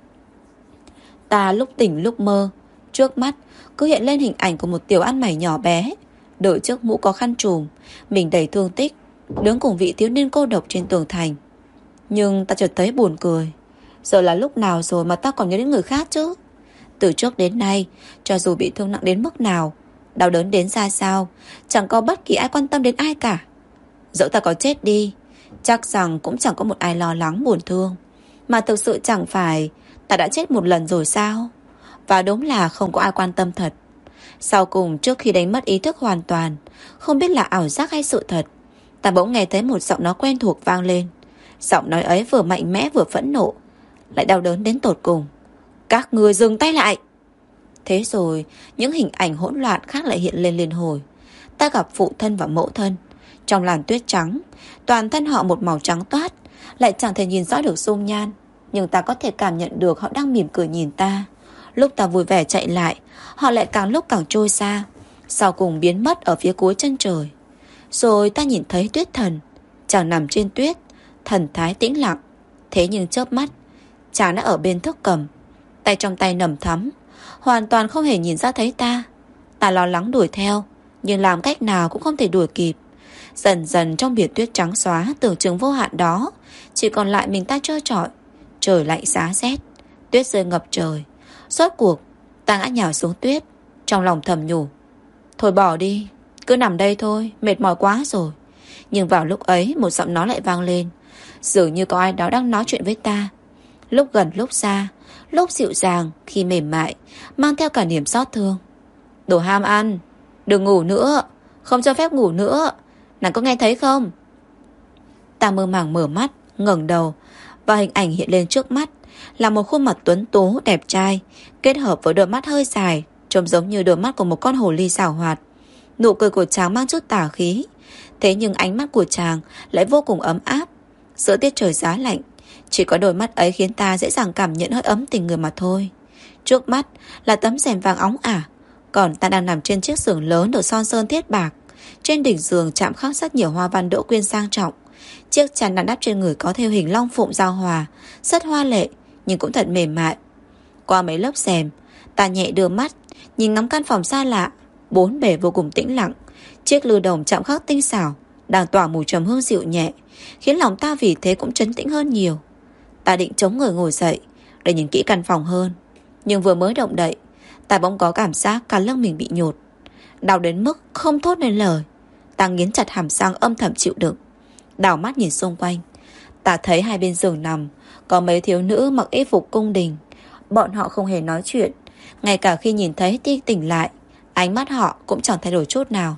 Ta lúc tỉnh lúc mơ, trước mắt cứ hiện lên hình ảnh của một tiểu ăn mày nhỏ bé, đội chiếc mũ có khăn trùm, mình đầy thương tích, đứng cùng vị thiếu niên cô độc trên tường thành. Nhưng ta chợt thấy buồn cười. Giờ là lúc nào rồi mà ta còn nhớ đến người khác chứ? Từ trước đến nay, cho dù bị thương nặng đến mức nào, đau đớn đến ra sao, chẳng có bất kỳ ai quan tâm đến ai cả. Dẫu ta có chết đi, chắc rằng cũng chẳng có một ai lo lắng buồn thương. Mà thực sự chẳng phải ta đã chết một lần rồi sao? Và đúng là không có ai quan tâm thật. Sau cùng trước khi đánh mất ý thức hoàn toàn, không biết là ảo giác hay sự thật, ta bỗng nghe thấy một giọng nói quen thuộc vang lên. Giọng nói ấy vừa mạnh mẽ vừa phẫn nộ, lại đau đớn đến tột cùng. Các ngươi dừng tay lại. Thế rồi những hình ảnh hỗn loạn khác lại hiện lên liên hồi. Ta gặp phụ thân và mẫu thân trong làn tuyết trắng, toàn thân họ một màu trắng toát, lại chẳng thể nhìn rõ được dung nhan, nhưng ta có thể cảm nhận được họ đang mỉm cười nhìn ta. Lúc ta vui vẻ chạy lại, họ lại càng lúc càng trôi xa, sau cùng biến mất ở phía cuối chân trời. Rồi ta nhìn thấy Tuyết Thần, chàng nằm trên tuyết, thần thái tĩnh lặng. Thế nhưng chớp mắt, chàng đã ở bên thước cầm, tay trong tay nằm thắm, hoàn toàn không hề nhìn ra thấy ta. Ta lo lắng đuổi theo, nhưng làm cách nào cũng không thể đuổi kịp. Dần dần trong biển tuyết trắng xóa tưởng chừng vô hạn đó, chỉ còn lại mình ta trơ trọi. Trời lạnh giá rét, tuyết rơi ngập trời. Rốt cuộc ta ngã nhào xuống tuyết, trong lòng thầm nhủ, thôi bỏ đi, cứ nằm đây thôi, mệt mỏi quá rồi. Nhưng vào lúc ấy một giọng nói lại vang lên, dường như có ai đó đang nói chuyện với ta. Lúc gần lúc xa, lúc dịu dàng, khi mềm mại, mang theo cả niềm xót thương. Đồ ham ăn, đừng ngủ nữa, không cho phép ngủ nữa, nàng có nghe thấy không? Ta mơ màng mở mắt, ngẩng đầu, và hình ảnh hiện lên trước mắt là một khuôn mặt tuấn tú đẹp trai, kết hợp với đôi mắt hơi dài, trông giống như đôi mắt của một con hồ ly xảo hoạt. Nụ cười của chàng mang chút tà khí, thế nhưng ánh mắt của chàng lại vô cùng ấm áp. Giữa tiết trời giá lạnh, chỉ có đôi mắt ấy khiến ta dễ dàng cảm nhận hơi ấm tình người mà thôi. Trước mắt là tấm rèm vàng óng ả, còn ta đang nằm trên chiếc giường lớn được son sơn thiết bạc. Trên đỉnh giường chạm khắc rất nhiều hoa văn đỗ quyên sang trọng. Chiếc chăn đang đắp trên người có thêu hình long phụng giao hòa, rất hoa lệ nhưng cũng thật mềm mại. Qua mấy lớp rèm, ta nhẹ đưa mắt nhìn ngắm căn phòng xa lạ, bốn bề vô cùng tĩnh lặng. Chiếc lư đồng chạm khắc tinh xảo đang tỏa mùi trầm hương dịu nhẹ, khiến lòng ta vì thế cũng trấn tĩnh hơn nhiều. Ta định chống người ngồi dậy để nhìn kỹ căn phòng hơn, nhưng vừa mới động đậy, ta bỗng có cảm giác cả lưng mình bị nhột, đau đến mức không thốt nên lời. Ta nghiến chặt hàm răng âm thầm chịu đựng, đảo mắt nhìn xung quanh. Ta thấy hai bên giường nằm có mấy thiếu nữ mặc y phục cung đình. Bọn họ không hề nói chuyện, ngay cả khi nhìn thấy Ti tỉnh lại, ánh mắt họ cũng chẳng thay đổi chút nào.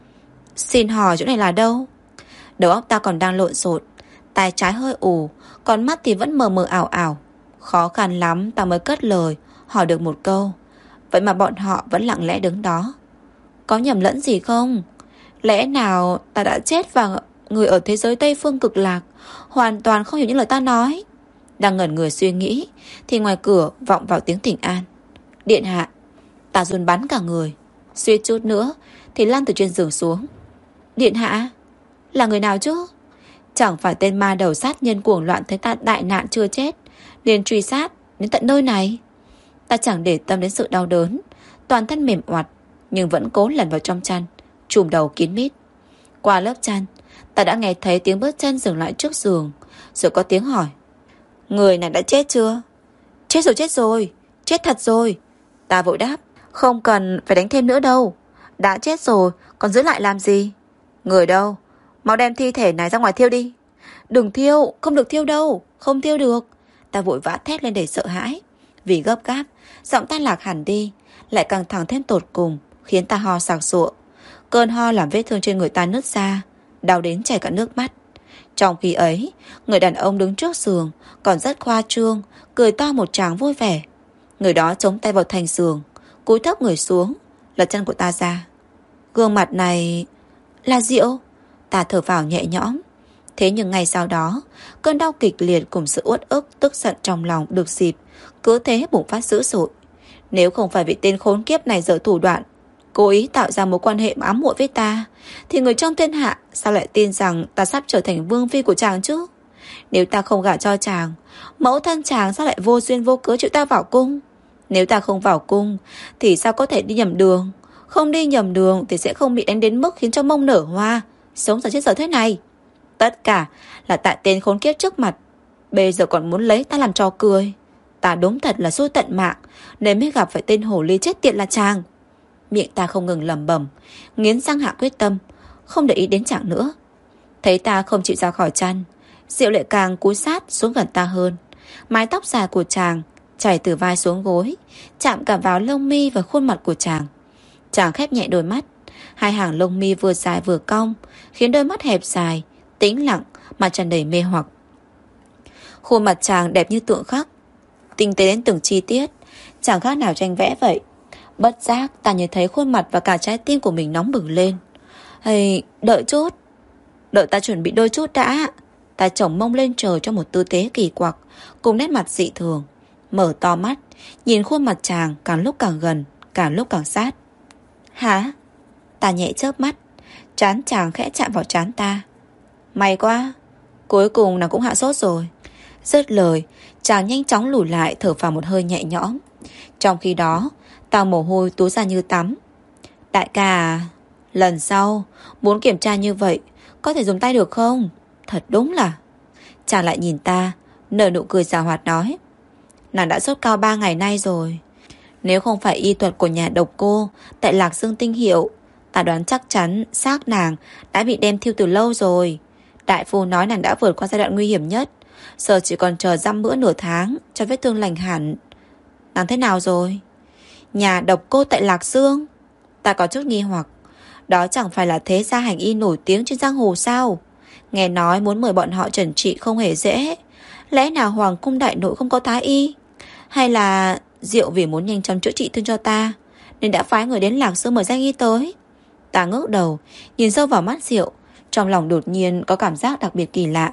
Xin hỏi chỗ này là đâu? Đầu óc ta còn đang lộn xộn, tai trái hơi ù, còn mắt thì vẫn mờ mờ ảo ảo. Khó khăn lắm ta mới cất lời hỏi được một câu. Vậy mà bọn họ vẫn lặng lẽ đứng đó. Có nhầm lẫn gì không? Lẽ nào ta đã chết và người ở thế giới Tây Phương Cực Lạc hoàn toàn không hiểu những lời ta nói? Đang ngẩn người suy nghĩ thì ngoài cửa vọng vào tiếng thỉnh an. Điện hạ. Ta run bắn cả người, suýt chút nữa thì lăn từ trên giường xuống. Điện hạ? Là người nào chứ? Chẳng phải tên ma đầu sát nhân cuồng loạn thấy ta đại nạn chưa chết liền truy sát đến tận nơi này? Ta chẳng để tâm đến sự đau đớn, toàn thân mềm oặt, nhưng vẫn cố lẩn vào trong chăn, trùm đầu kín mít. Qua lớp chăn, ta đã nghe thấy tiếng bước chân dừng lại trước giường, rồi có tiếng hỏi. Người này đã chết chưa? Chết rồi, chết rồi, chết thật rồi. Ta vội đáp. Không cần phải đánh thêm nữa đâu, đã chết rồi còn giữ lại làm gì? Người đâu? Mau đem thi thể này ra ngoài thiêu đi. Đừng thiêu, không được thiêu đâu, không thiêu được. Ta vội vã thét lên để sợ hãi. Vì gấp gáp, giọng ta lạc hẳn đi, lại căng thẳng thêm tột cùng, khiến ta ho sặc sụa. Cơn ho làm vết thương trên người ta nứt ra, đau đến chảy cả nước mắt. Trong khi ấy, người đàn ông đứng trước giường còn rất khoa trương, cười to một tràng vui vẻ. Người đó chống tay vào thành giường, cúi thấp người xuống, lật chân của ta ra. Gương mặt này là Diệu. Ta thở phào nhẹ nhõm. Thế nhưng ngay sau đó, cơn đau kịch liệt cùng sự uất ức, tức giận trong lòng được dịp cứ thế bùng phát dữ dội. Nếu không phải vì tên khốn kiếp này giở thủ đoạn, cố ý tạo ra mối quan hệ ám muội với ta, thì người trong thiên hạ sao lại tin rằng ta sắp trở thành vương phi của chàng chứ? Nếu ta không gả cho chàng, mẫu thân chàng sao lại vô duyên vô cớ chịu ta vào cung? Nếu ta không vào cung thì sao có thể đi nhầm đường? Không đi nhầm đường thì sẽ không bị đánh đến mức khiến cho mông nở hoa, sống giờ chết giờ thế này. Tất cả là tại tên khốn kiếp trước mặt, bây giờ còn muốn lấy ta làm trò cười. Ta đúng thật là xui tận mạng, nên mới gặp phải tên hồ ly chết tiệt là chàng. Miệng ta không ngừng lẩm bẩm, nghiến răng hạ quyết tâm không để ý đến chàng nữa. Thấy ta không chịu ra khỏi chăn, Diệu lại càng cúi sát xuống gần ta hơn. Mái tóc dài của chàng chảy từ vai xuống gối, chạm cả vào lông mi và khuôn mặt của chàng. Chàng khép nhẹ đôi mắt. Hai hàng lông mi vừa dài vừa cong, khiến đôi mắt hẹp dài, tĩnh lặng mà tràn đầy mê hoặc. Khuôn mặt chàng đẹp như tượng khắc, tinh tế đến từng chi tiết, chẳng khác nào tranh vẽ vậy. Bất giác ta nhìn thấy khuôn mặt và cả trái tim của mình nóng bừng lên. Hay, đợi chút, đợi ta chuẩn bị đôi chút đã. Ta chổng mông lên trời trong một tư thế kỳ quặc, cùng nét mặt dị thường. Mở to mắt, nhìn khuôn mặt chàng càng lúc càng gần, càng lúc càng sát. Hả? Ta nhẹ chớp mắt, trán chàng khẽ chạm vào trán ta. May quá, cuối cùng nàng cũng hạ sốt rồi. Dứt lời, chàng nhanh chóng lùi lại, thở phào một hơi nhẹ nhõm. Trong khi đó, ta mồ hôi túa ra như tắm. Đại ca à, lần sau muốn kiểm tra như vậy có thể dùng tay được không? Thật đúng là. Chàng lại nhìn ta, nở nụ cười giảo hoạt nói. Nàng đã sốt cao 3 ngày nay rồi. Nếu không phải y thuật của nhà độc cô tại Lạc Dương Tinh Hiệu, ta đoán chắc chắn xác nàng đã bị đem thiêu từ lâu rồi. Đại phu nói nàng đã vượt qua giai đoạn nguy hiểm nhất, giờ chỉ còn chờ dăm bữa nửa tháng cho vết thương lành hẳn. Nàng thế nào rồi? Nhà độc cô tại Lạc Dương? Ta có chút nghi hoặc. Đó chẳng phải là thế gia hành y nổi tiếng trên giang hồ sao? Nghe nói muốn mời bọn họ trần trị không hề dễ. Lẽ nào Hoàng cung đại nội không có thái y? Hay là Diệu vì muốn nhanh chóng chữa trị thương cho ta nên đã phái người đến Lạc Dương mời danh y tới? Ta ngước đầu, nhìn sâu vào mắt Diệu, trong lòng đột nhiên có cảm giác đặc biệt kỳ lạ.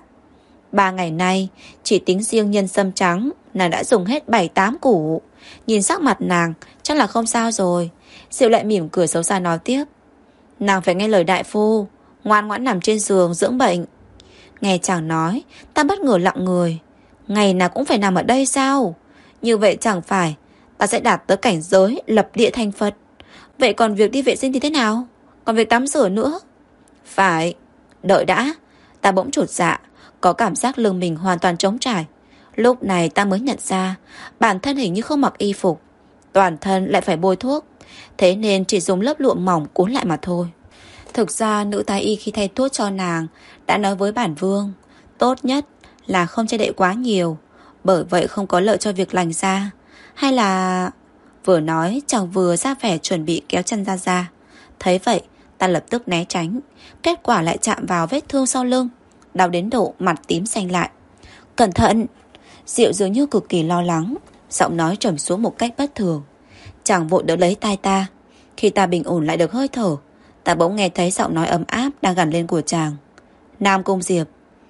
3 ngày nay, chỉ tính riêng nhân sâm trắng, nàng đã dùng hết 7-8 củ. Nhìn sắc mặt nàng, chắc là không sao rồi. Diệu lại mỉm cười xấu xa nói tiếp. Nàng phải nghe lời đại phu, ngoan ngoãn nằm trên giường dưỡng bệnh. Nghe chàng nói, ta bất ngờ lặng người. Ngày nào cũng phải nằm ở đây sao? Như vậy chẳng phải ta sẽ đạt tới cảnh giới lập địa thành Phật. Vậy còn việc đi vệ sinh thì thế nào? Còn việc tắm rửa nữa? Phải, đợi đã. Ta bỗng chột dạ, có cảm giác lưng mình hoàn toàn trống trải. Lúc này ta mới nhận ra bản thân hình như không mặc y phục, toàn thân lại phải bôi thuốc. Thế nên chỉ dùng lớp lụa mỏng cuốn lại mà thôi. Thực ra nữ thái y khi thay thuốc cho nàng đã nói với bản vương tốt nhất là không che đậy quá nhiều, bởi vậy không có lợi cho việc lành da. Hay là... Vừa nói chàng vừa ra vẻ chuẩn bị kéo chân ra. Thấy vậy ta lập tức né tránh. Kết quả lại chạm vào vết thương sau lưng, đau đến độ mặt tím xanh lại. Cẩn thận! Diệu dường như cực kỳ lo lắng, giọng nói trầm xuống một cách bất thường. Chàng vội đỡ lấy tai ta. Khi ta bình ổn lại được hơi thở, ta bỗng nghe thấy giọng nói ấm áp đang gằn lên của chàng. Nam Cung Diệp,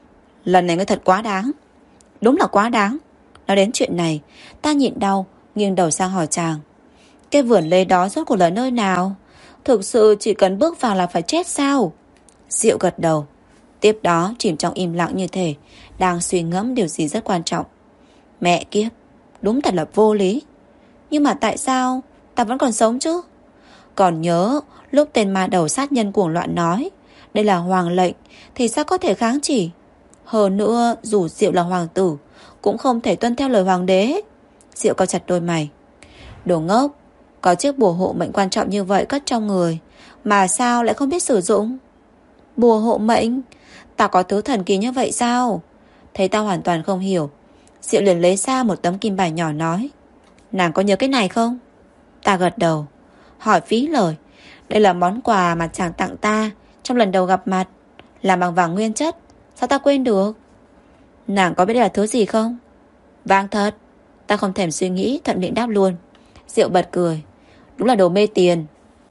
lần này ngươi thật quá đáng. Đúng là quá đáng. Nói đến chuyện này, ta nhịn đau nghiêng đầu sang hỏi chàng. Cái vườn lê đó rốt cuộc là nơi nào? Thực sự chỉ cần bước vào là phải chết sao? Diệu gật đầu. Tiếp đó chìm trong im lặng như thể đang suy ngẫm điều gì rất quan trọng. Mẹ kiếp, đúng thật là vô lý. Nhưng mà tại sao ta vẫn còn sống chứ? Còn nhớ lúc tên ma đầu sát nhân cuồng loạn nói đây là hoàng lệnh thì sao có thể kháng chỉ? Hơn nữa dù Diệu là hoàng tử cũng không thể tuân theo lời hoàng đế. Diệu cau chặt đôi mày. Đồ ngốc, có chiếc bùa hộ mệnh quan trọng như vậy cất trong người mà sao lại không biết sử dụng? Bùa hộ mệnh? Ta có thứ thần kỳ như vậy sao? Thấy ta hoàn toàn không hiểu, Diệu liền lấy ra một tấm kim bài nhỏ nói. Nàng có nhớ cái này không? Ta gật đầu. Hỏi phí lời. Đây là món quà mà chàng tặng ta trong lần đầu gặp mặt, làm bằng vàng nguyên chất. Sao ta quên được? Nàng có biết đây là thứ gì không? Vàng thật. Ta không thèm suy nghĩ, thuận miệng đáp luôn. Diệu bật cười. Đúng là đồ mê tiền.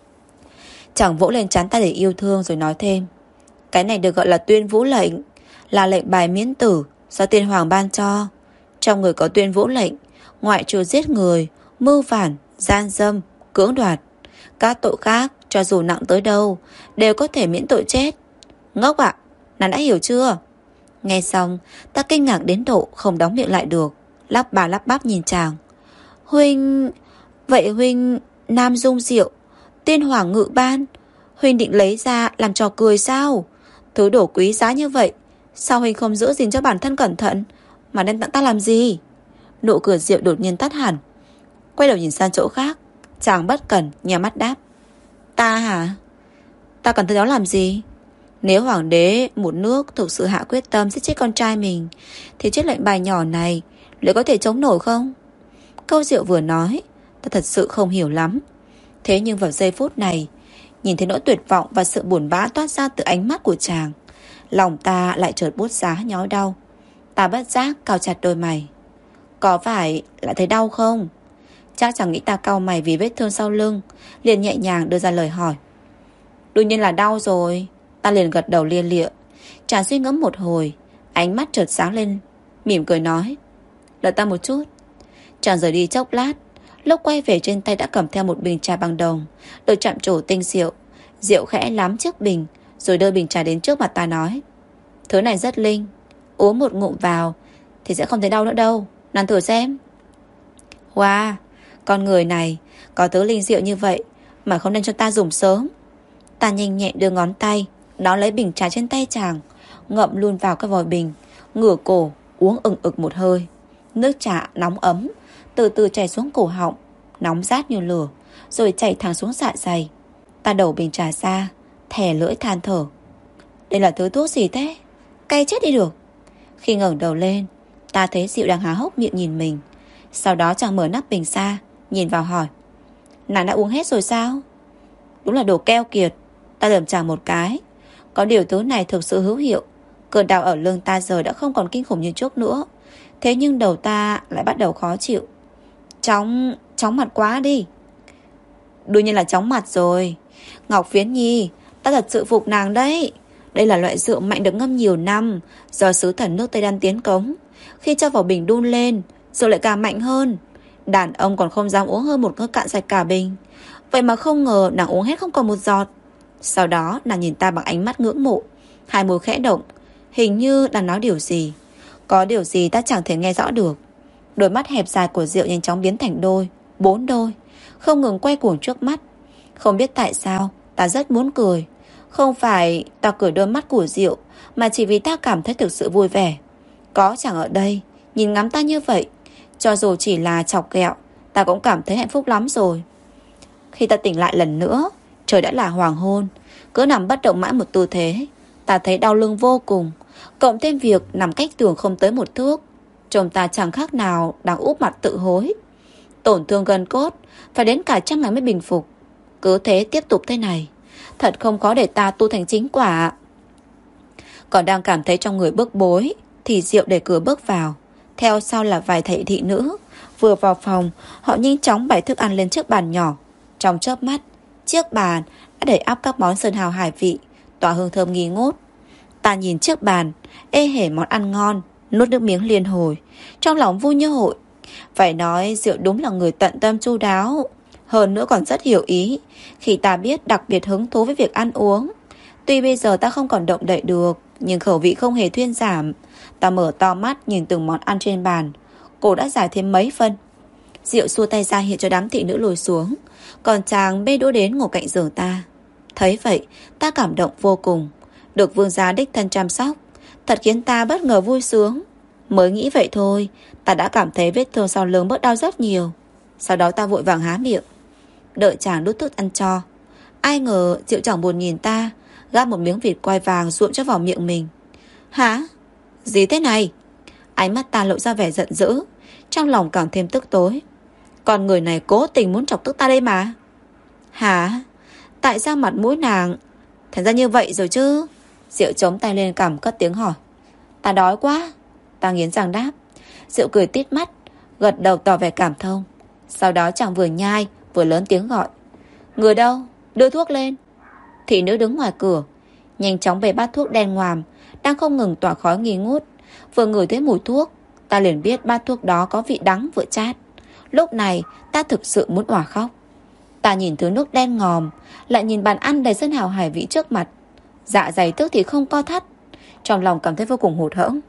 Chàng vỗ lên trán ta để yêu thương rồi nói thêm. Cái này được gọi là tuyên vũ lệnh, là lệnh bài miễn tử do tiên hoàng ban cho. Trong người có tuyên vũ lệnh, ngoại trừ giết người, mưu phản, gian dâm, cưỡng đoạt, các tội khác cho dù nặng tới đâu đều có thể miễn tội chết. Ngốc ạ, nàng đã hiểu chưa? Nghe xong ta kinh ngạc đến độ không đóng miệng lại được, lắp bà lắp bắp nhìn chàng. Huynh... Vậy huynh Nam Dung Diệu, tiên hoàng ngự ban, huynh định lấy ra làm trò cười sao? Thứ đồ quý giá như vậy, sao huynh không giữ gìn cho bản thân cẩn thận mà đem tặng ta làm gì? Nụ cười Diệu đột nhiên tắt hẳn. Quay đầu nhìn sang chỗ khác, chàng bất cẩn nhắm mắt đáp. Ta hả? Ta cần thứ đó làm gì? Nếu hoàng đế một nước thực sự hạ quyết tâm giết chết con trai mình thì chiếc lệnh bài nhỏ này liệu có thể chống nổi không? Câu Diệu vừa nói ta thật sự không hiểu lắm. Thế nhưng vào giây phút này, nhìn thấy nỗi tuyệt vọng và sự buồn bã toát ra từ ánh mắt của chàng, lòng ta lại chợt buốt giá nhói đau. Ta bất giác cau chặt đôi mày. Có phải lại thấy đau không? Chắc chàng nghĩ ta cau mày vì vết thương sau lưng, liền nhẹ nhàng đưa ra lời hỏi. Đương nhiên là đau rồi. Ta liền gật đầu lia lịa. Chàng suy ngẫm một hồi, ánh mắt chợt sáng lên, mỉm cười nói. Đợi ta một chút. Chàng rời đi chốc lát, lúc quay về trên tay đã cầm theo một bình trà bằng đồng, được chạm trổ tinh rượu. Rượu khẽ lắm chiếc bình, rồi đưa bình trà đến trước mặt ta nói. Thứ này rất linh, uống một ngụm vào thì sẽ không thấy đau nữa đâu. Năn thử xem. Wow, con người này có thứ linh rượu như vậy mà không nên cho ta dùng sớm. Ta nhanh nhẹn đưa ngón tay đón lấy bình trà trên tay chàng, ngậm luôn vào cái vòi bình, ngửa cổ uống ừng ực một hơi. Nước trà nóng ấm từ từ chảy xuống cổ họng, nóng rát như lửa, rồi chảy thẳng xuống dạ dày. Ta đổ bình trà ra, thè lưỡi than thở. Đây là thứ thuốc gì thế? Cay chết đi được. Khi ngẩng đầu lên, ta thấy Diệu đang há hốc miệng nhìn mình. Sau đó chàng mở nắp bình ra, nhìn vào hỏi. Nàng đã uống hết rồi sao? Đúng là đồ keo kiệt. Ta lườm chàng một cái. Có điều thứ này thực sự hữu hiệu. Cơn đau ở lưng ta giờ đã không còn kinh khủng như trước nữa. Thế nhưng đầu ta lại bắt đầu khó chịu. Chóng mặt quá đi. Đương nhiên là chóng mặt rồi. Ngọc Phiến Nhi, ta thật sự phục nàng đấy. Đây là loại rượu mạnh được ngâm nhiều năm, do sứ thần nước Tây Đan tiến cống. Khi cho vào bình đun lên, rượu lại càng mạnh hơn. Đàn ông còn không dám uống hơn một ngớt cạn sạch cả bình. Vậy mà không ngờ nàng uống hết không còn một giọt. Sau đó nàng nhìn ta bằng ánh mắt ngưỡng mộ, hai môi khẽ động, hình như đang nói điều gì. Có điều gì ta chẳng thể nghe rõ được. Đôi mắt hẹp dài của Diệu nhanh chóng biến thành đôi, 4 đôi, không ngừng quay cuồng trước mắt. Không biết tại sao ta rất muốn cười. Không phải ta cười đôi mắt của Diệu, mà chỉ vì ta cảm thấy thực sự vui vẻ. Có chàng ở đây nhìn ngắm ta như vậy, cho dù chỉ là chọc ghẹo, ta cũng cảm thấy hạnh phúc lắm rồi. Khi ta tỉnh lại lần nữa, trời đã là hoàng hôn. Cứ nằm bất động mãi một tư thế, ta thấy đau lưng vô cùng. Cộng thêm việc nằm cách tường không tới một thước, trông ta chẳng khác nào đang úp mặt tự hối. Tổn thương gân cốt phải đến cả trăm ngày mới bình phục. Cứ thế tiếp tục thế này, thật không khó để ta tu thành chính quả. Còn đang cảm thấy trong người bức bối, thì Diệu đẩy cửa bước vào. Theo sau là vài thầy thị nữ. Vừa vào phòng, họ nhanh chóng bày thức ăn lên chiếc bàn nhỏ. Trong chớp mắt, chiếc bàn đã đầy ắp các món sơn hào hải vị, tỏa hương thơm nghi ngút. Ta nhìn chiếc bàn, ê hề món ăn ngon, nuốt nước miếng liên hồi, trong lòng vui như hội. Phải nói Diệu đúng là người tận tâm chu đáo, hơn nữa còn rất hiểu ý. Khi ta biết đặc biệt hứng thú với việc ăn uống. Tuy bây giờ ta không còn động đậy được, nhưng khẩu vị không hề thuyên giảm. Ta mở to mắt nhìn từng món ăn trên bàn, cổ đã dài thêm mấy phân. Diệu xua tay ra hiện cho đám thị nữ lùi xuống, còn chàng bê đũa đến ngồi cạnh giường ta. Thấy vậy, ta cảm động vô cùng. Được vương gia đích thân chăm sóc, thật khiến ta bất ngờ vui sướng. Mới nghĩ vậy thôi, ta đã cảm thấy vết thương sau lưng bớt đau rất nhiều. Sau đó ta vội vàng há miệng, đợi chàng đút thức ăn cho. Ai ngờ Diệu chẳng buồn nhìn ta, gắp một miếng vịt quay vàng ruộm cho vào miệng mình. Hả? Gì thế này? Ánh mắt ta lộ ra vẻ giận dữ, trong lòng càng thêm tức tối. Con người này cố tình muốn chọc tức ta đây mà. Hả? Tại sao mặt mũi nàng thành ra như vậy rồi chứ? Diệu chống tay lên cằm cất tiếng hỏi. Ta đói quá. Ta nghiến răng đáp. Diệu cười tít mắt, gật đầu tỏ vẻ cảm thông. Sau đó chàng vừa nhai vừa lớn tiếng gọi. Người đâu? Đưa thuốc lên. Thị nữ đứng ngoài cửa nhanh chóng bê bát thuốc đen ngòm đang không ngừng tỏa khói nghi ngút. Vừa ngửi thấy mùi thuốc, ta liền biết bát thuốc đó có vị đắng vừa chát. Lúc này ta thực sự muốn òa khóc. Ta nhìn thứ nước đen ngòm, lại nhìn bàn ăn đầy sơn hào hải vị trước mặt. Dạ dày tức thì không co thắt, trong lòng cảm thấy vô cùng hụt hẫng.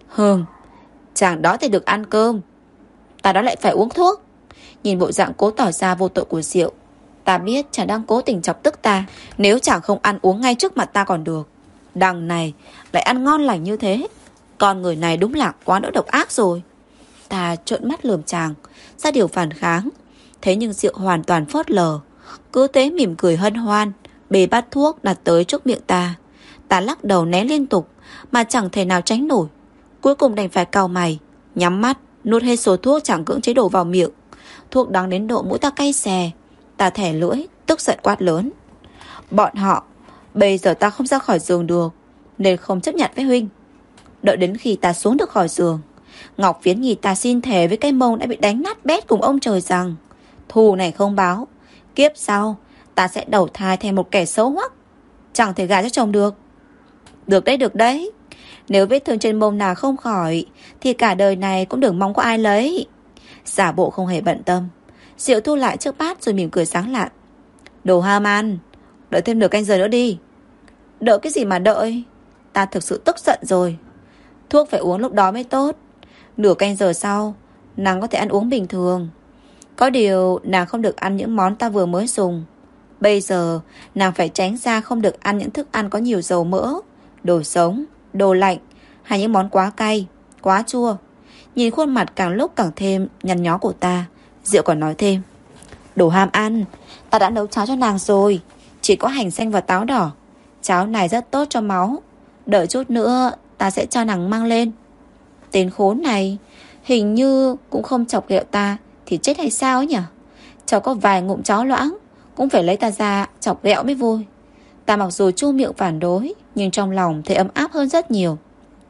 Chàng đó thì được ăn cơm, ta đó lại phải uống thuốc. Nhìn bộ dạng cố tỏ ra vô tội của Diệu, ta biết chàng đang cố tình chọc tức ta. Nếu chàng không ăn uống ngay trước mặt ta còn được, đằng này lại ăn ngon lành như thế. Con người này đúng là quá đỗi độc ác rồi. Ta trợn mắt lườm chàng ra điều phản kháng. Thế nhưng Diệu hoàn toàn phớt lờ, cứ thế mỉm cười hân hoan bê bát thuốc đặt tới trước miệng ta. Ta lắc đầu né liên tục mà chẳng thể nào tránh nổi. Cuối cùng đành phải cau mày, nhắm mắt nuốt hết số thuốc chẳng cưỡng chế đổ vào miệng. Thuốc đắng đến độ mũi ta cay xè. Ta thẻ lưỡi, tức giận quát lớn. Bọn họ, bây giờ ta không ra khỏi giường được, nên không chấp nhận với huynh. Đợi đến khi ta xuống được khỏi giường, Ngọc Phiến Nhi ta xin thề với cái mông đã bị đánh nát bét cùng ông trời rằng thù này không báo, kiếp sau ta sẽ đầu thai thành một kẻ xấu hoắc, chẳng thể gả cho chồng được. Được đấy. Nếu vết thương trên mông nào không khỏi thì cả đời này cũng đừng mong có ai lấy. Giả bộ không hề bận tâm, Diệu thu lại chiếc bát rồi mỉm cười sáng lạn. Đồ ham ăn, đợi thêm nửa canh giờ nữa đi. Đợi cái gì mà đợi? Ta thực sự tức giận rồi. Thuốc phải uống lúc đó mới tốt. Nửa canh giờ sau nàng có thể ăn uống bình thường. Có điều nàng không được ăn những món ta vừa mới dùng. Bây giờ nàng phải tránh ra không được ăn những thức ăn có nhiều dầu mỡ, đồ sống, đồ lạnh, hay những món quá cay, quá chua. Nhìn khuôn mặt càng lúc càng thêm nhăn nhó của ta, Diệu còn nói thêm. Đồ ham ăn, ta đã nấu cháo cho nàng rồi, chỉ có hành xanh và táo đỏ. Cháo này rất tốt cho máu. Đợi chút nữa ta sẽ cho nàng mang lên. Tên khốn này hình như cũng không chọc ghẹo ta thì chết hay sao ấy nhỉ? Cho có vài ngụm cháo loãng cũng phải lấy ta ra chọc ghẹo mới vui. Ta mặc dù chu miệng phản đối, nhưng trong lòng thấy ấm áp hơn rất nhiều.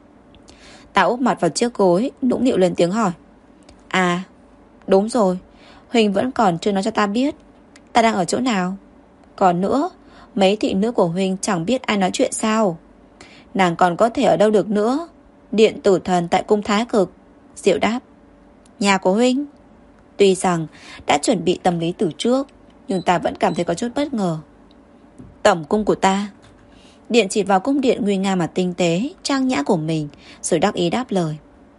Ta úp mặt vào chiếc gối, nũng nịu lên tiếng hỏi. À, đúng rồi, Huỳnh vẫn còn chưa nói cho ta biết ta đang ở chỗ nào. Còn nữa, mấy thị nữ của Huỳnh chẳng biết ai nói chuyện sao? Nàng còn có thể ở đâu được nữa? Điện tử thần tại cung Thái Cực. Diệu đáp. Nhà của Huỳnh. Tuy rằng đã chuẩn bị tâm lý từ trước, nhưng ta vẫn cảm thấy có chút bất ngờ. Tẩm cung của ta. Điện chỉ vào cung điện nguy nga mà tinh tế, trang nhã của mình, rồi đắc ý đáp lời.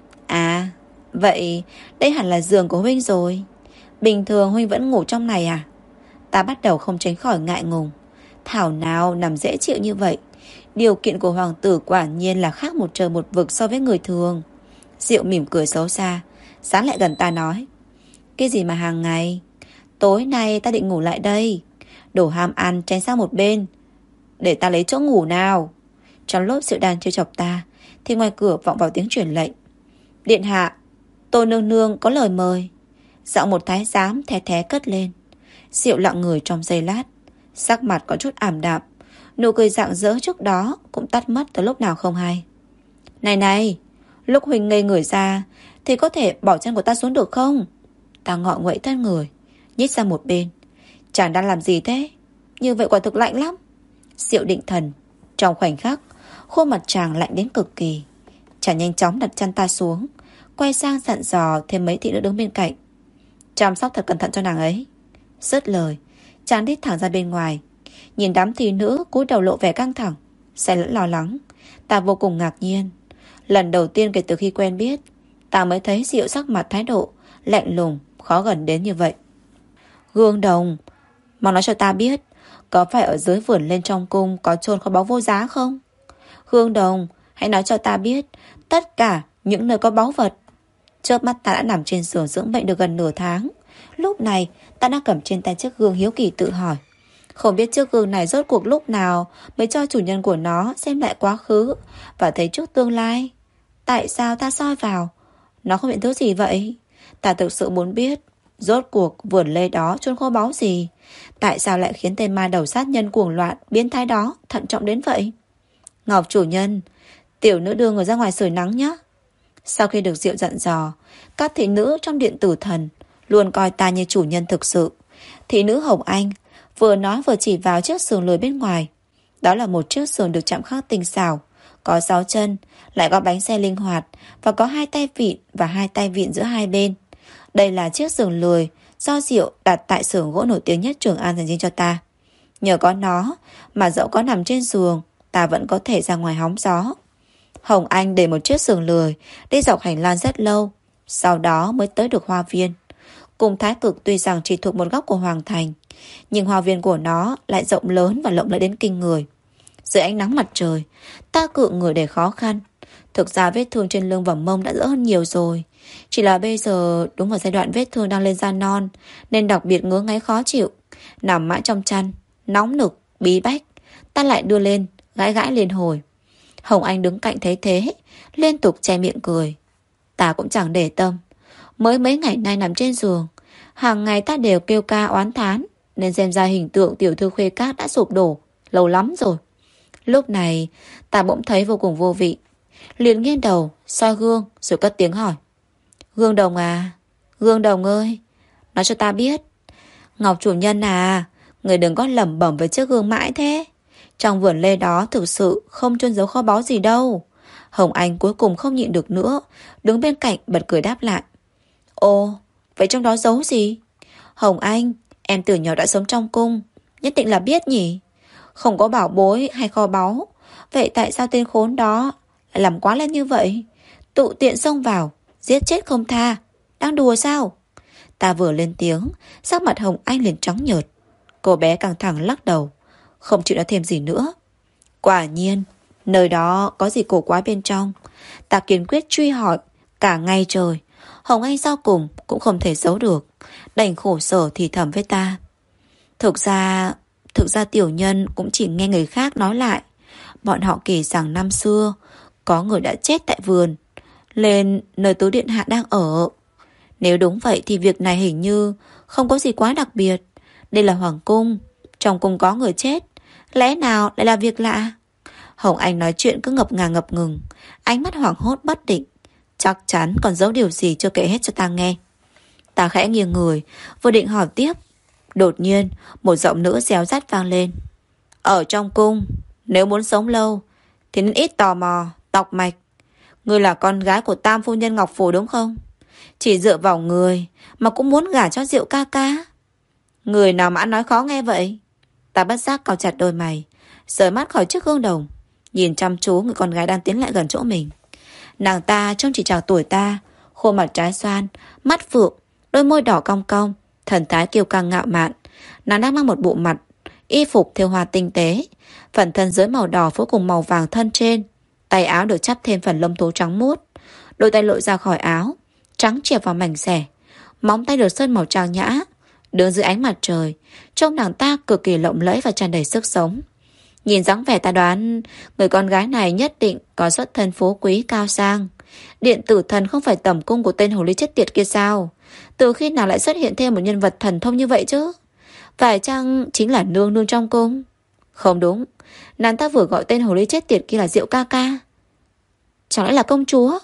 À, vậy đây hẳn là giường của Huynh rồi. Bình thường Huynh vẫn ngủ trong này à? Ta bắt đầu không tránh khỏi ngại ngùng. Thảo nào nằm dễ chịu như vậy. Điều kiện của hoàng tử quả nhiên là khác một trời một vực so với người thường. Diệu mỉm cười xấu xa, sáng lại gần ta nói. Cái gì mà hàng ngày? Tối nay ta định ngủ lại đây. Đồ ham ăn tránh sang một bên, để ta lấy chỗ ngủ nào. Trong lúc Diệu đang trêu chọc ta thì ngoài cửa vọng vào tiếng truyền lệnh. Điện hạ, Tô nương nương có lời mời. Giọng một thái giám thé thé cất lên. Diệu lặng người trong giây lát, sắc mặt có chút ảm đạm. Nụ cười rạng rỡ trước đó cũng tắt mất từ lúc nào không hay. Này, lúc Huỳnh ngây người ra thì có thể bỏ chân của ta xuống được không? Ta ngọ nguậy thân người, nhích sang một bên. Chàng đang làm gì thế? Như vậy quả thực lạnh lắm. Diệu định thần. Trong khoảnh khắc, khuôn mặt chàng lạnh đến cực kỳ. Chàng nhanh chóng đặt chân ta xuống, quay sang dặn dò thêm mấy thị nữ đứng bên cạnh. Chăm sóc thật cẩn thận cho nàng ấy. Dứt lời, chàng đi thẳng ra bên ngoài. Nhìn đám thị nữ cúi đầu lộ vẻ căng thẳng, xen lẫn lo lắng. Ta vô cùng ngạc nhiên. Lần đầu tiên kể từ khi quen biết, ta mới thấy Diệu sắc mặt thái độ lạnh lùng, khó gần đến như vậy. Gương Đồng, mau nói cho ta biết, có phải ở dưới vườn lên trong cung có chôn kho báu vô giá không? Gương Đồng, hãy nói cho ta biết tất cả những nơi có báu vật. Chớp mắt ta đã nằm trên giường dưỡng bệnh được gần nửa tháng. Lúc này ta đang cầm trên tay chiếc gương hiếu kỳ tự hỏi, không biết chiếc gương này rốt cuộc lúc nào mới cho chủ nhân của nó xem lại quá khứ và thấy trước tương lai. Tại sao ta soi vào nó không hiện thứ gì vậy? Ta thực sự muốn biết rốt cuộc vườn lê đó chôn kho báu gì. Tại sao lại khiến tên ma đầu sát nhân cuồng loạn biến thái đó thận trọng đến vậy? Ngọc chủ nhân, tiểu nữ đưa người ra ngoài sưởi nắng nhé. Sau khi được Diệu dặn dò, các thị nữ trong điện tử thần luôn coi ta như chủ nhân thực sự. Thị nữ Hồng Anh vừa nói vừa chỉ vào chiếc giường lười bên ngoài. Đó là một chiếc giường được chạm khắc tinh xảo, có 6 chân, lại có bánh xe linh hoạt và có 2 tay vịn và 2 tay vịn giữa hai bên. Đây là chiếc giường lười do Diệu đặt tại xưởng gỗ nổi tiếng nhất Trường An dành riêng cho ta. Nhờ có nó mà dẫu có nằm trên giường, ta vẫn có thể ra ngoài hóng gió. Hồng Anh để một chiếc giường lười đi dọc hành lang rất lâu, sau đó mới tới được hoa viên. Cung Thái Cực tuy rằng chỉ thuộc một góc của Hoàng Thành, nhưng hoa viên của nó lại rộng lớn và lộng lẫy đến kinh người. Dưới ánh nắng mặt trời, ta cựa người để khó khăn. Thực ra vết thương trên lưng và mông đã đỡ hơn nhiều rồi. Chỉ là bây giờ đúng vào giai đoạn vết thương đang lên da non, nên đặc biệt ngứa ngáy khó chịu. Nằm mãi trong chăn, nóng nực, bí bách. Ta lại đưa lên, gãi gãi liên hồi. Hồng Anh đứng cạnh thấy thế, liên tục che miệng cười. Ta cũng chẳng để tâm. Mới mấy ngày nay nằm trên giường, hàng ngày ta đều kêu ca oán thán, nên xem ra hình tượng tiểu thư Khuê Các đã sụp đổ lâu lắm rồi. Lúc này ta bỗng thấy vô cùng vô vị, liền nghiêng đầu soi gương rồi cất tiếng hỏi: Gương Đồng à, Gương Đồng ơi, nói cho ta biết, Ngọc chủ nhân à, người đừng có lẩm bẩm với chiếc gương mãi thế. Trong vườn lê đó thực sự không chôn giấu kho báu gì đâu. Hồng Anh cuối cùng không nhịn được nữa, đứng bên cạnh bật cười đáp lại: Ồ, vậy trong đó giấu gì? Hồng Anh, em từ nhỏ đã sống trong cung, nhất định là biết nhỉ. Không có bảo bối hay kho báu, vậy tại sao tên khốn đó lại làm quá lên như vậy? Tụ tiện xông vào, giết chết không tha. Đang đùa sao? Ta vừa lên tiếng, sắc mặt Hồng Anh liền trắng nhợt. Cô bé căng thẳng lắc đầu, không chịu nói thêm gì nữa. Quả nhiên, nơi đó có gì cổ quái bên trong. Ta kiên quyết truy hỏi cả ngày trời. Hồng Anh sau cùng cũng không thể giấu được, đành khổ sở thì thầm với ta: Thực ra tiểu nhân cũng chỉ nghe người khác nói lại. Bọn họ kể rằng năm xưa có người đã chết tại vườn lên nơi tứ điện hạ đang ở. Nếu đúng vậy thì việc này hình như không có gì quá đặc biệt. Đây là hoàng cung, trong cung có người chết, lẽ nào lại là việc lạ? Hồng Anh nói chuyện cứ ngập ngàng ngập ngừng, ánh mắt hoảng hốt bất định, chắc chắn còn giấu điều gì chưa kể hết cho ta nghe. Ta khẽ nghiêng người, vừa định hỏi tiếp, đột nhiên một giọng nữ réo rắt vang lên: Ở trong cung, nếu muốn sống lâu thì nên ít tò mò, tọc mạch. Ngươi là con gái của Tam phu nhân Ngọc Phủ đúng không? Chỉ dựa vào người mà cũng muốn gả cho Diệu ca ca. Người nào mà ăn nói khó nghe vậy? Ta bất giác cau chặt đôi mày, rời mắt khỏi chiếc gương đồng, nhìn chăm chú người con gái đang tiến lại gần chỗ mình. Nàng ta trông chỉ chạc tuổi ta, khuôn mặt trái xoan, mắt phượng, đôi môi đỏ cong cong, thần thái kiêu căng ngạo mạn. Nàng đang mang một bộ mặt y phục thêu hoa tinh tế, phần thân dưới màu đỏ phối cùng màu vàng thân trên, tay áo được chắp thêm phần lông thú trắng muốt, đôi tay lội ra khỏi áo, trắng trẻo vào mảnh xẻ, móng tay được sơn màu trang nhã. Đứng dưới ánh mặt trời, trông nàng ta cực kỳ lộng lẫy và tràn đầy sức sống. Nhìn dáng vẻ ta đoán người con gái này nhất định có xuất thân phú quý cao sang. Điện tử thần không phải tẩm cung của tên hồ ly chết tiệt kia sao? Từ khi nào lại xuất hiện thêm một nhân vật thần thông như vậy chứ? Phải chăng chính là nương nương trong cung? Không đúng, nàng ta vừa gọi tên hồ ly chết tiệt kia là Diệu ca ca. Chẳng lẽ là công chúa?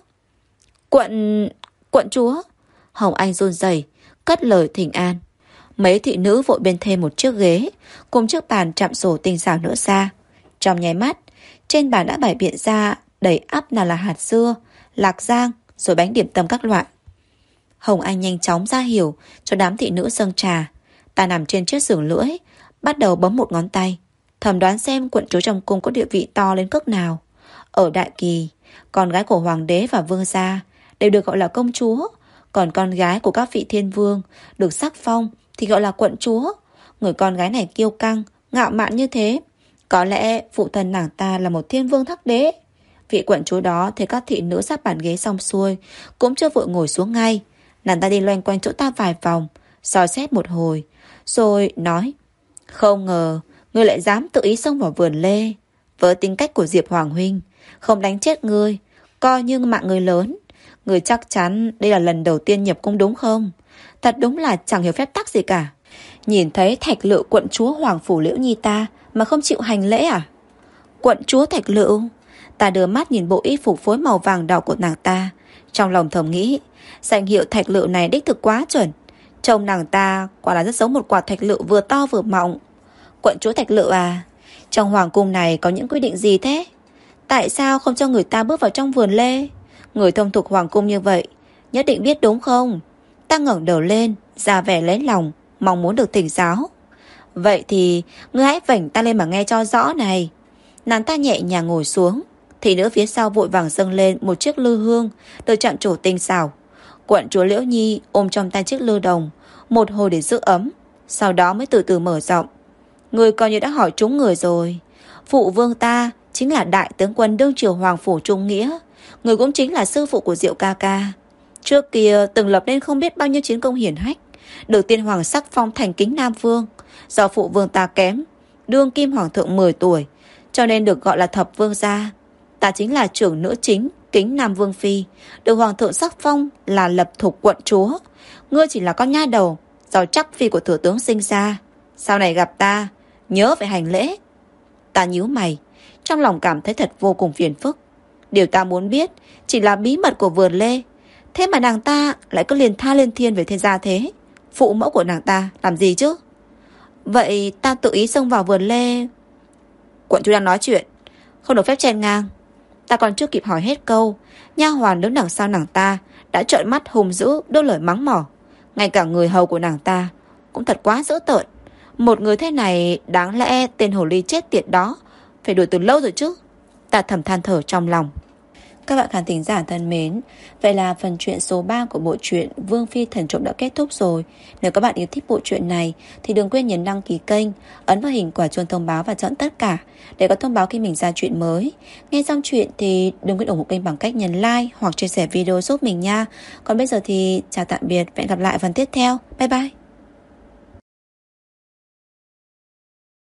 Quận chúa? Hồng Anh run rẩy cất lời thỉnh an. Mấy thị nữ vội bên thêm một chiếc ghế cùng chiếc bàn chạm sổ tinh xảo nữa ra. Trong nháy mắt, trên bàn đã bày biện ra đầy ắp nào là hạt dưa, lạc giang, rồi bánh điểm tâm các loại. Hồng Anh nhanh chóng ra hiệu cho đám thị nữ dâng trà. Ta nằm trên chiếc giường lưỡi, bắt đầu bấm một ngón tay, thầm đoán xem quận chúa trong cung có địa vị to đến cỡ nào. Ở Đại Kỳ, con gái của hoàng đế và vương gia đều được gọi là công chúa, còn con gái của các vị thiên vương được sắc phong thì gọi là quận chúa. Người con gái này kiêu căng, ngạo mạn như thế, có lẽ phụ thân nàng ta là một thiên vương thác đế. Vị quận chúa đó thấy các thị nữ sắp bàn ghế xong xuôi cũng chưa vội ngồi xuống ngay. Nàng ta đi loanh quanh chỗ ta vài vòng, soi xét một hồi, rồi nói: Không ngờ ngươi lại dám tự ý xông vào vườn lê. Với tính cách của Diệp Hoàng huynh, không đánh chết ngươi coi như mạng ngươi lớn. Ngươi chắc chắn đây là lần đầu tiên nhập cung đúng không? Thật đúng là chẳng hiểu phép tắc gì cả. Nhìn thấy Thạch Lựu quận chúa Hoàng phủ Liễu Nhi ta mà không chịu hành lễ à? Quận chúa Thạch Lựu? Ta đưa mắt nhìn bộ y phục phối màu vàng đỏ của nàng ta, trong lòng thầm nghĩ, danh hiệu Thạch Lựu này đích thực quá chuẩn. Trông nàng ta quả là rất giống một quả thạch lựu vừa to vừa mọng. Quận chúa Thạch Lựu à, trong hoàng cung này có những quy định gì thế? Tại sao không cho người ta bước vào trong vườn lê? Người thông thuộc hoàng cung như vậy nhất định biết đúng không? Ta ngẩng đầu lên, ra vẻ lấy lòng, mong muốn được thỉnh giáo. Vậy thì ngươi hãy vảnh ta lên mà nghe cho rõ này. Nàng ta nhẹ nhàng ngồi xuống, thị nữ phía sau vội vàng dâng lên một chiếc lư hương được chạm trổ tinh xảo. Quận chúa Liễu Nhi ôm trong tay chiếc lư đồng một hồi để giữ ấm, sau đó mới từ từ mở giọng. Người coi như đã hỏi trúng người rồi. Phụ vương ta chính là đại tướng quân đương triều Hoàng phủ Trung Nghĩa. Người cũng chính là sư phụ của Diệu ca ca. Trước kia từng lập nên không biết bao nhiêu chiến công hiển hách, được tiên hoàng sắc phong thành kính Nam Vương. Do phụ vương ta kém đương kim hoàng thượng 10 tuổi, cho nên được gọi là thập vương gia. Ta chính là trưởng nữ chính kính Nam Vương phi, được hoàng thượng sắc phong là lập thục quận chúa. Ngươi chỉ là con nha đầu do chắc phi của thừa tướng sinh ra. Sau này gặp ta, nhớ phải hành lễ. Ta nhíu mày, trong lòng cảm thấy thật vô cùng phiền phức. Điều ta muốn biết chỉ là bí mật của vườn lê. Thế mà nàng ta lại cứ liền tha lên thiên về thiên gia thế. Phụ mẫu của nàng ta làm gì chứ? Vậy ta tự ý xông vào vườn lê. Quận chúa đang nói chuyện, không được phép chen ngang. Ta còn chưa kịp hỏi hết câu, nha hoàn đứng đằng sau nàng ta đã trợn mắt hùng dữ đôi lời mắng mỏ. Ngay cả người hầu của nàng ta cũng thật quá dữ tợn. Một người thế này đáng lẽ tên hồ ly chết tiệt đó phải đuổi từ lâu rồi chứ. Ta thầm than thở trong lòng. Các bạn khán thính giả thân mến, vậy là phần truyện số 3 của bộ truyện Vương Phi Thần Trộm đã kết thúc rồi. Nếu các bạn yêu thích bộ truyện này thì đừng quên nhấn đăng ký kênh, ấn vào hình quả chuông thông báo và chọn tất cả để có thông báo khi mình ra truyện mới. Nghe xong truyện thì đừng quên ủng hộ kênh bằng cách nhấn like hoặc chia sẻ video giúp mình nha. Còn bây giờ thì chào tạm biệt và hẹn gặp lại phần tiếp theo. Bye bye.